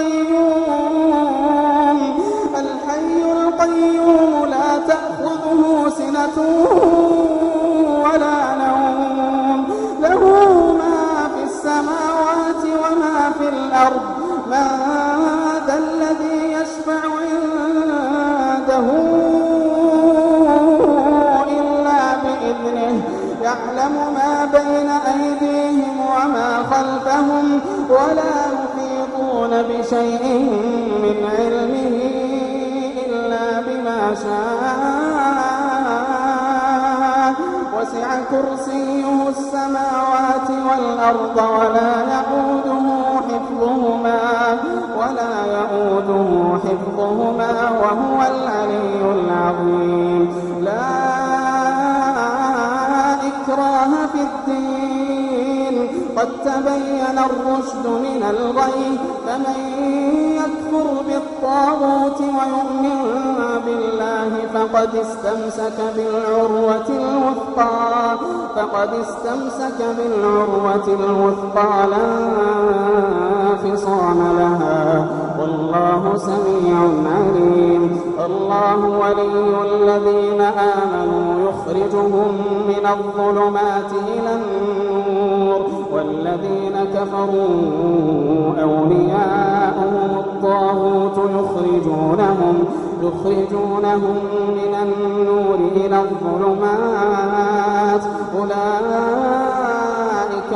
القيوم لا تأخذه سنة ولا نوم له ما في السماوات وما في الأرض من ذا الذي يشفع عنده إلا بإذنه يعلم ما بين أيديهم وما خلفهم ولا يحيطون بشيء من علمه إلا بما شاء وسع كرسيه السماوات والأرض ولا يؤوده حفظهما وهو العلي العظيم لا إكراه في الدين قد تبين الرشد من الغي فمن يكفر بالطاغوت ويؤمن بالله فقد استمسك بالعروة الوثقى لا انفصام لها والله سميع عليم الله ولي الذين آمنوا يخرجهم من الظلمات إلى النور والذين كفروا أولياءهم الطاغوت يخرجونهم من النور إلى الظلمات أولئك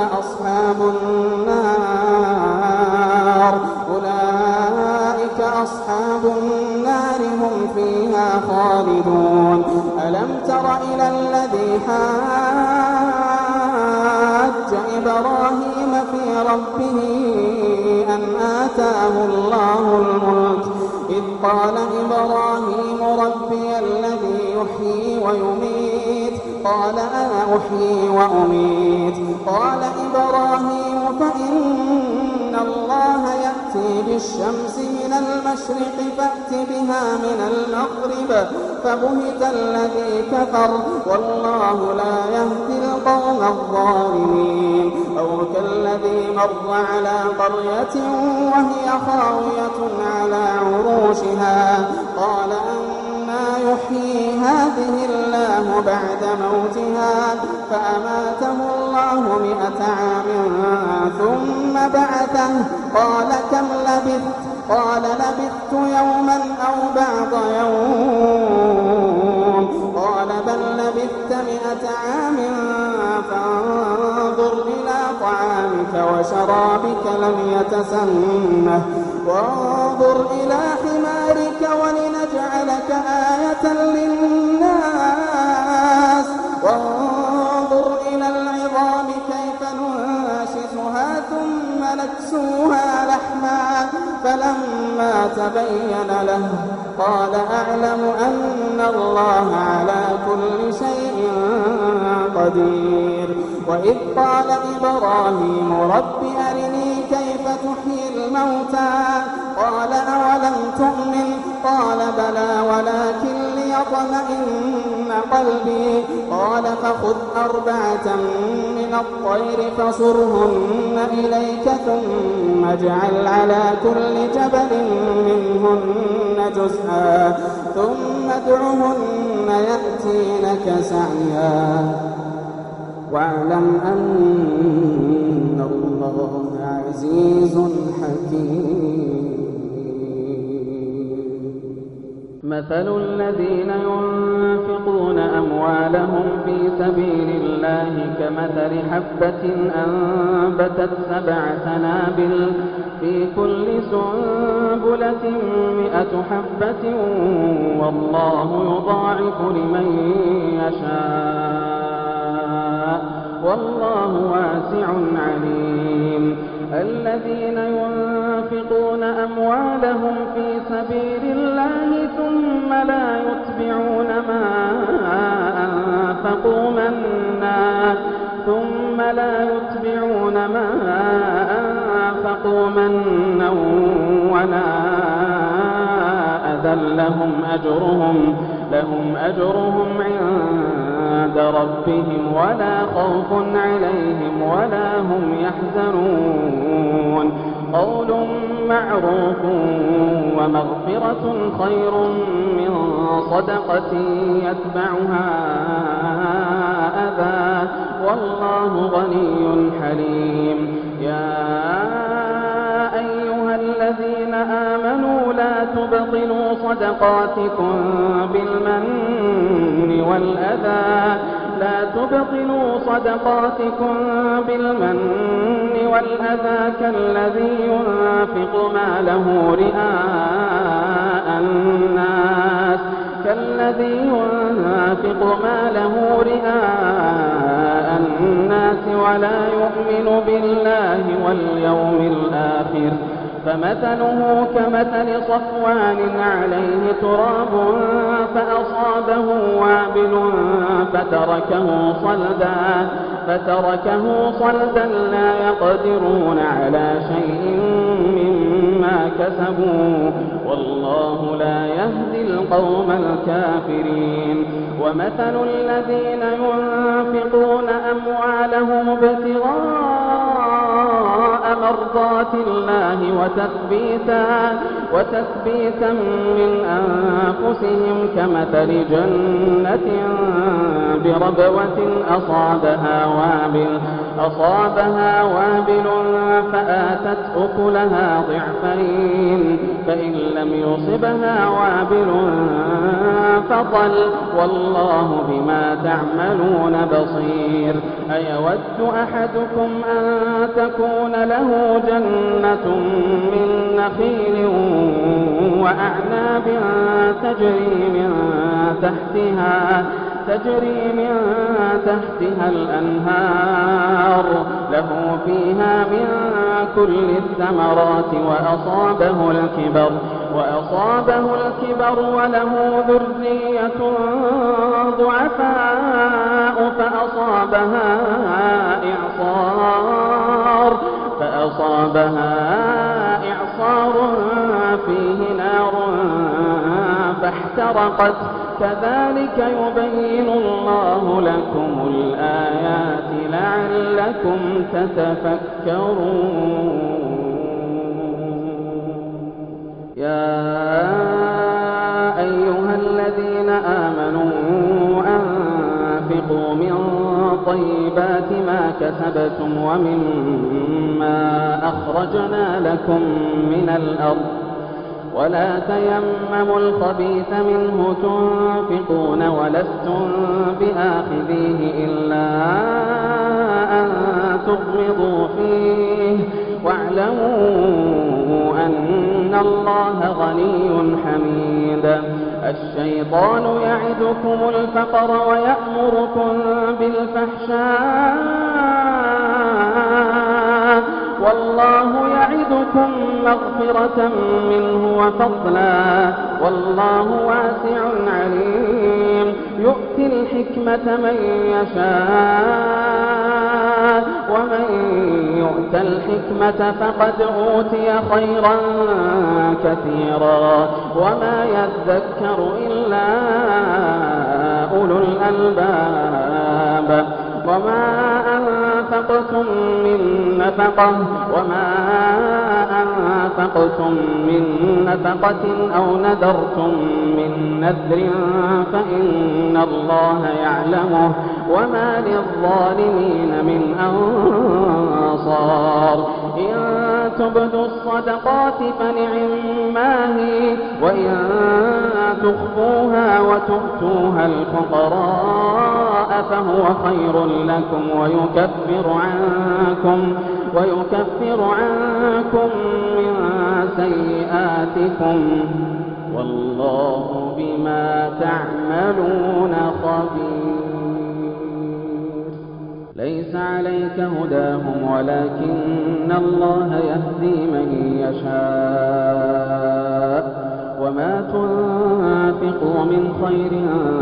أصحاب النار هم فيها خالدون ألم تر إلى الذي حاج إبراهيم في ربه أن آتاه الله الملك إذ قال إبراهيم ربي الذي يحيي ويميت قال أنا أحيي وأميت قال إبراهيم فإن الله يأتي بالشمس من المشرق فأت بها من المغرب فبهت الذي كفر والله لا يهدي القوم الظالمين أو كالذي مر على قرية وهي خاوية على عروشها قال أنى يحيي هذه الله بعد موتها فأماته الله 100 عام ثم بعثه قال كم لبثت قال لبثت يوما أو بعض يوم قال بل لبثت 100 عام فانظر إلى طعامك وشرابك لم يتسنه وانظر إلى حمارك ولنجعلك آية للناس وانظر إلى العظام كيف ننشزها ثم نكسوها لحما فلما تبين له قال أعلم أن الله على كل شيء قدير وإذ قال إبراهيم رب أرني كيف تحيي الموتى قال أولم تؤمن قال بلى ولكن ليطمئن قلبي قال فخذ 4 من الطير فصرهن إليك ثم اجعل على كل جبل منهن جزءا ثم ادعهن يأتينك سعيا واعلم أن الله عزيز حكيم مثل الذين ينفقون أموالهم في سبيل الله كمثل حبة أنبتت 7 سنابل في كل سنبلة 100 حبة والله يضاعف لمن يشاء والله واسع عليم الذين ينفقون أموالهم في سبيل الله ثم لا يتبعون ما أنفقوا منا ولا أذى بل لهم أجرهم عند ربهم ولا خوف عليهم ولا هم يحزنون قول معروف ومغفرة خير من صدقة يتبعها أذى والله غني حليم يا أيها الذين آمنوا لا تبطلوا صدقاتكم بالمن والأذى كالذي ينفق ماله رئاء الناس ولا يؤمن بالله واليوم الآخر فمثله كمثل صفوان عليه تراب فأصابه وابل فتركه صلدا لا يقدرون على شيء مما كسبوا والله لا يهدي القوم الكافرين ومثل الذين ينفقون أموالهم ابتغاء مرضات الله وتثبيتا من أنفسهم كمثل جنة بربوة أصابها وابل فآتت أكلها ضعفين فإن لم يصبها وابل فطل والله بما تعملون بصير أيود أحدكم أن تكون له جنة من نخيل وأعناب تجري من تحتها الأنهار له فيها من كل الثمرات وأصابه الكبر وله ذرية ضعفاء فأصابها إعصار فيه نار فاحترقت كذلك يبين الله لكم الآيات لعلكم تتفكرون يا أيها الذين آمنوا أنفقوا من طيبات ما كسبتم ومما أخرجنا لكم من الأرض ولا تيمموا الخبيث منه تنفقون ولستم بآخذيه إلا أن تغمضوا فيه واعلموا أن الله غني حميد الشيطان يعدكم الفقر ويأمركم بالفحشاء والله يعدكم مغفرة منه وفضلا والله واسع عليم يؤتي الحكمة من يشاء ومن يؤت الحكمة فقد أوتي خيرا كثيرا وما يذكر إلا أولو الألباب وما أنفقتم من نفقة أو نذرتم من نذر فإن الله يعلمه وما للظالمين من أنصار إن تبدوا الصدقات فنعما هي وإن تخفوها وتؤتوها الفقراء فهو خير لكم ويكفر عنكم من سيئاتكم والله بما تعملون خبير ليس عليك هداهم ولكن الله يهدي من يشاء وما تنفقوا من خير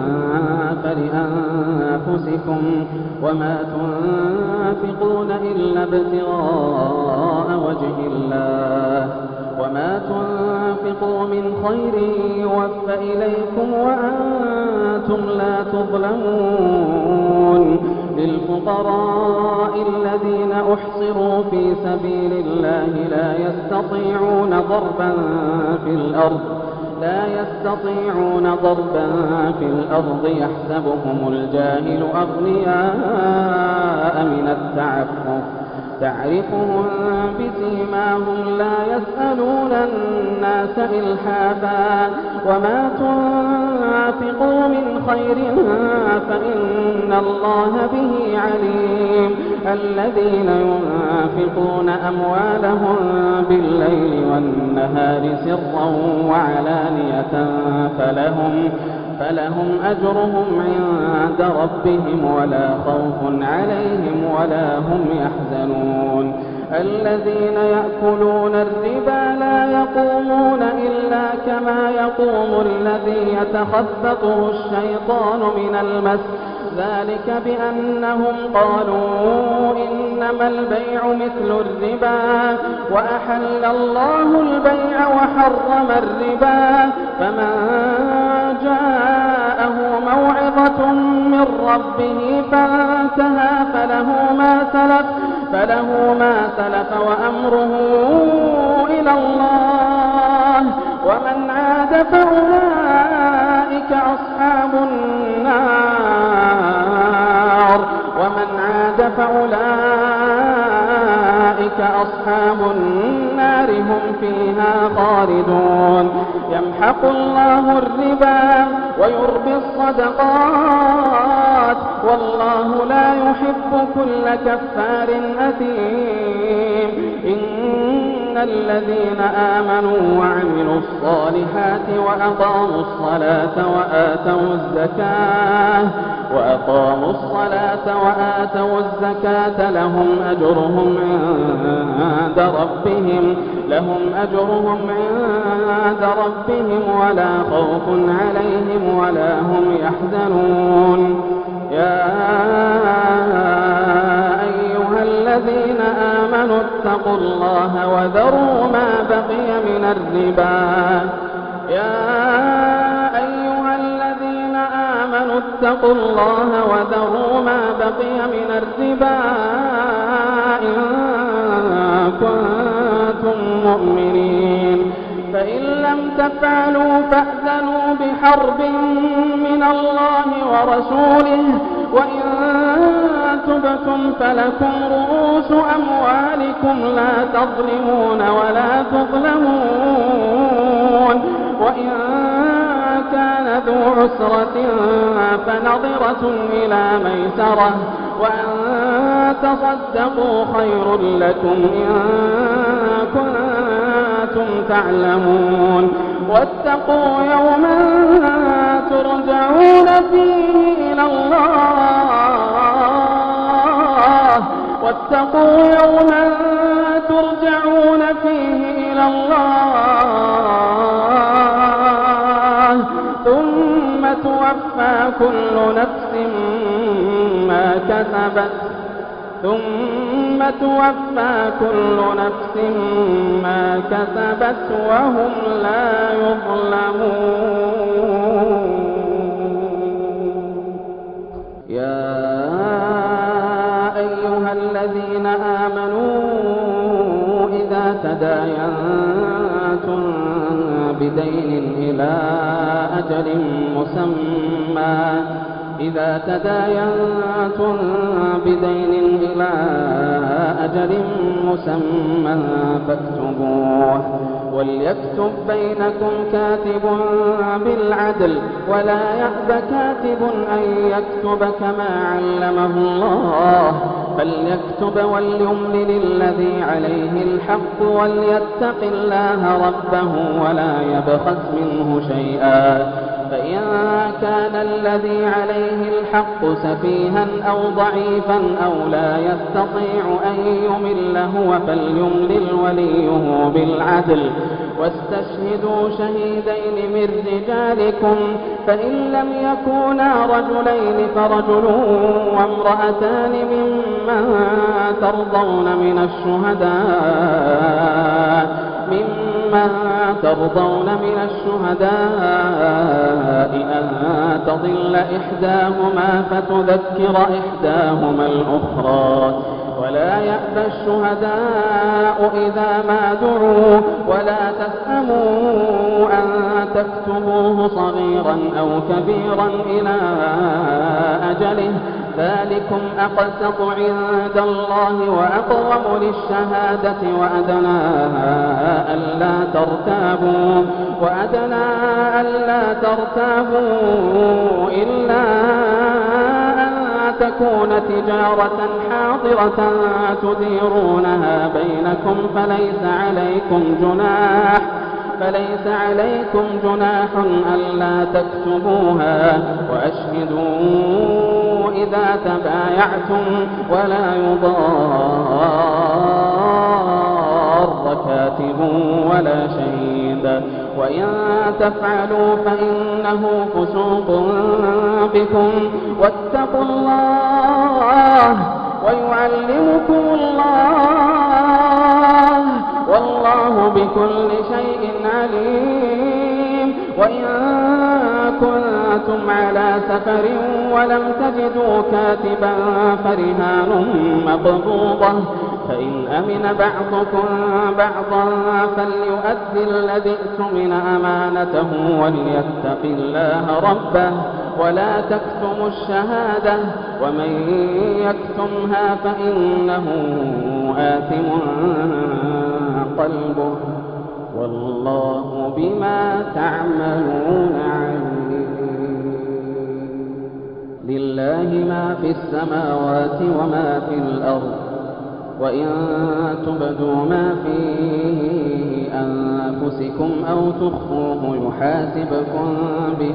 فلأنفسكم وما تنفقون إلا ابتغاء وجه الله وما تنفقوا أنفقوا من خير يوف إليكم وأنتم لا تظلمون للفقراء الذين أحصروا في سبيل الله لا يستطيعون ضربا في الأرض يحسبهم الجاهل أغنياء من التعفف تعرفهم بسيماهم لا يسألون الناس إلحافا وما تنفقوا من خير فإن الله به عليم الذين ينفقون أموالهم بالليل والنهار سرا وعلانية فلهم أجرهم عند ربهم ولا خوف عليهم ولا هم يحزنون الذين يأكلون الربا لا يقومون إلا كما يقوم الذي يتخبطه الشيطان من المس ذلك بأنهم قالوا إنما البيع مثل الربا وأحل الله البيع وحرم الربا فمن جاءه موعظة من ربه فانتهى فله ما سلف وأمره إلى الله ومن عاد فأولئك أصحاب النار هم فيها خالدون يمحق الله الربا ويربي الصدقات والله لا يحب كل كفار أثيم إن الذين آمنوا وعملوا الصالحات وأقاموا الصلاة وآتوا الزكاة لهم أجرهم عند ربهم ولا خوف عليهم ولا هم يحزنون يا أيها الذين آمنوا اتقوا الله وذروا ما بقي من الربا إن كنتم مؤمنين فإن لم تفعلوا فأذنوا بحرب من الله ورسوله وإن تبتم فلكم رؤوس أموالكم لا تظلمون ولا تظلمون وإن كان ذو عسرة فنظرة إلى ميسرة وأن تصدقوا خير لكم إن كنتم تعلمون واتقوا يوما ترجعون فيه إلى الله ثم توفى كل نفس ما كسبت وهم لا يظلمون يا أيها الذين آمنوا إذا تداينتم بدين إلى أجل مسمى فاكتبوه وليكتب بينكم كاتب بالعدل ولا يأب كاتب أن يكتب كما علمه الله فليكتب وليملل الذي عليه الحق وليتق الله ربه ولا يبخس منه شيئا فإن كان الذي عليه الحق سفيها أو ضعيفا أو لا يستطيع أن يمل هو فليملل وليه بالعدل واستشهدوا شهيدين من رجالكم فإن لم يكونا رجلين فرجل وامرأتان ممن ترضون من الشهداء ممن ترضون من الشهداء أن تضل إحداهما فتذكر إحداهما الأخرى ولا يأبى الشهداء إذا ما دعوا ولا تسأموا أن تكتبوه صغيرا أو كبيرا إلى أجله ذلكم أقسط عند الله وأقوم للشهادة وأدنى ألا ترتابوا إلا أن تكون تجارة حاضرة تديرونها بينكم فليس عليكم جناح ألا تكتبوها وأشهدوا إذا تبايعتم ولا يضار كاتب ولا شهيد وإن تفعلوا فإنه فسوق بكم واتقوا الله ويعلمكم الله والله بكل شيء عليم وإن كنتم على سفر ولم تجدوا كاتبا فرهان مقبوضة فإن أمن بعضكم بعضا فليؤدي الذي اؤتمن أمانته وليتق الله ربه ولا تكتموا الشهادة ومن يكتمها فإنه آثم قلبه والله بما تعملون عليم لله ما في السماوات وما في الأرض وإن تبدوا ما في أنفسكم أو تخفوه يحاسبكم به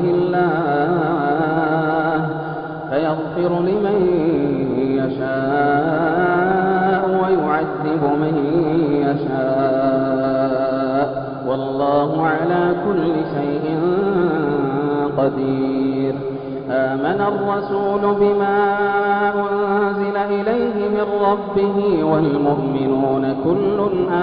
الله فيغفر لمن يشاء ويعذب من يشاء والله على كل شيء قدير آمن الرسول بما أنزل إليه من ربه والمؤمنون كل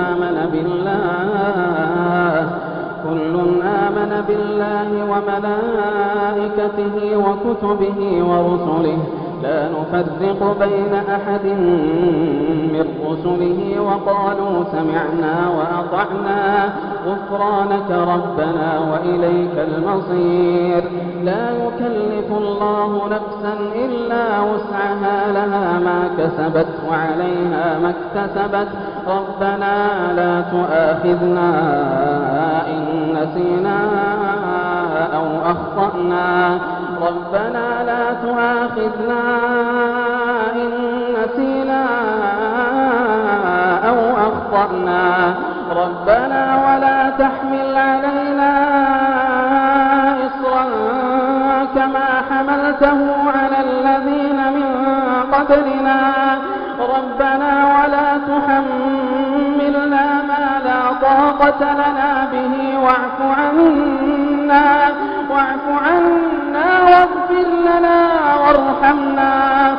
آمن بالله وملائكته وكتبه ورسله لا نفرق بين أحد من رسله وقالوا سمعنا وأطعنا غفرانك ربنا وإليك المصير لا يكلف الله نفسا إلا وسعها لها ما كسبت وعليها ما اكتسبت ربنا لا تؤاخذنا إن نسينا أو أخطأنا ربنا لا تؤاخذنا إن نسينا أو أخطأنا ربنا ولا تحمل علينا إصرا كما حملته على الذين من قبلنا ربنا ولا تحملنا ما لا طاقة لنا به واعف عنا واغفر لنا وارحمنا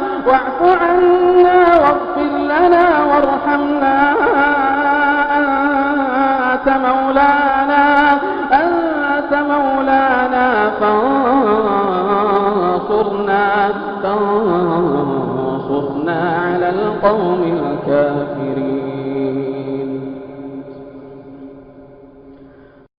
أنت مولانا فانصرنا على القوم الكافرين.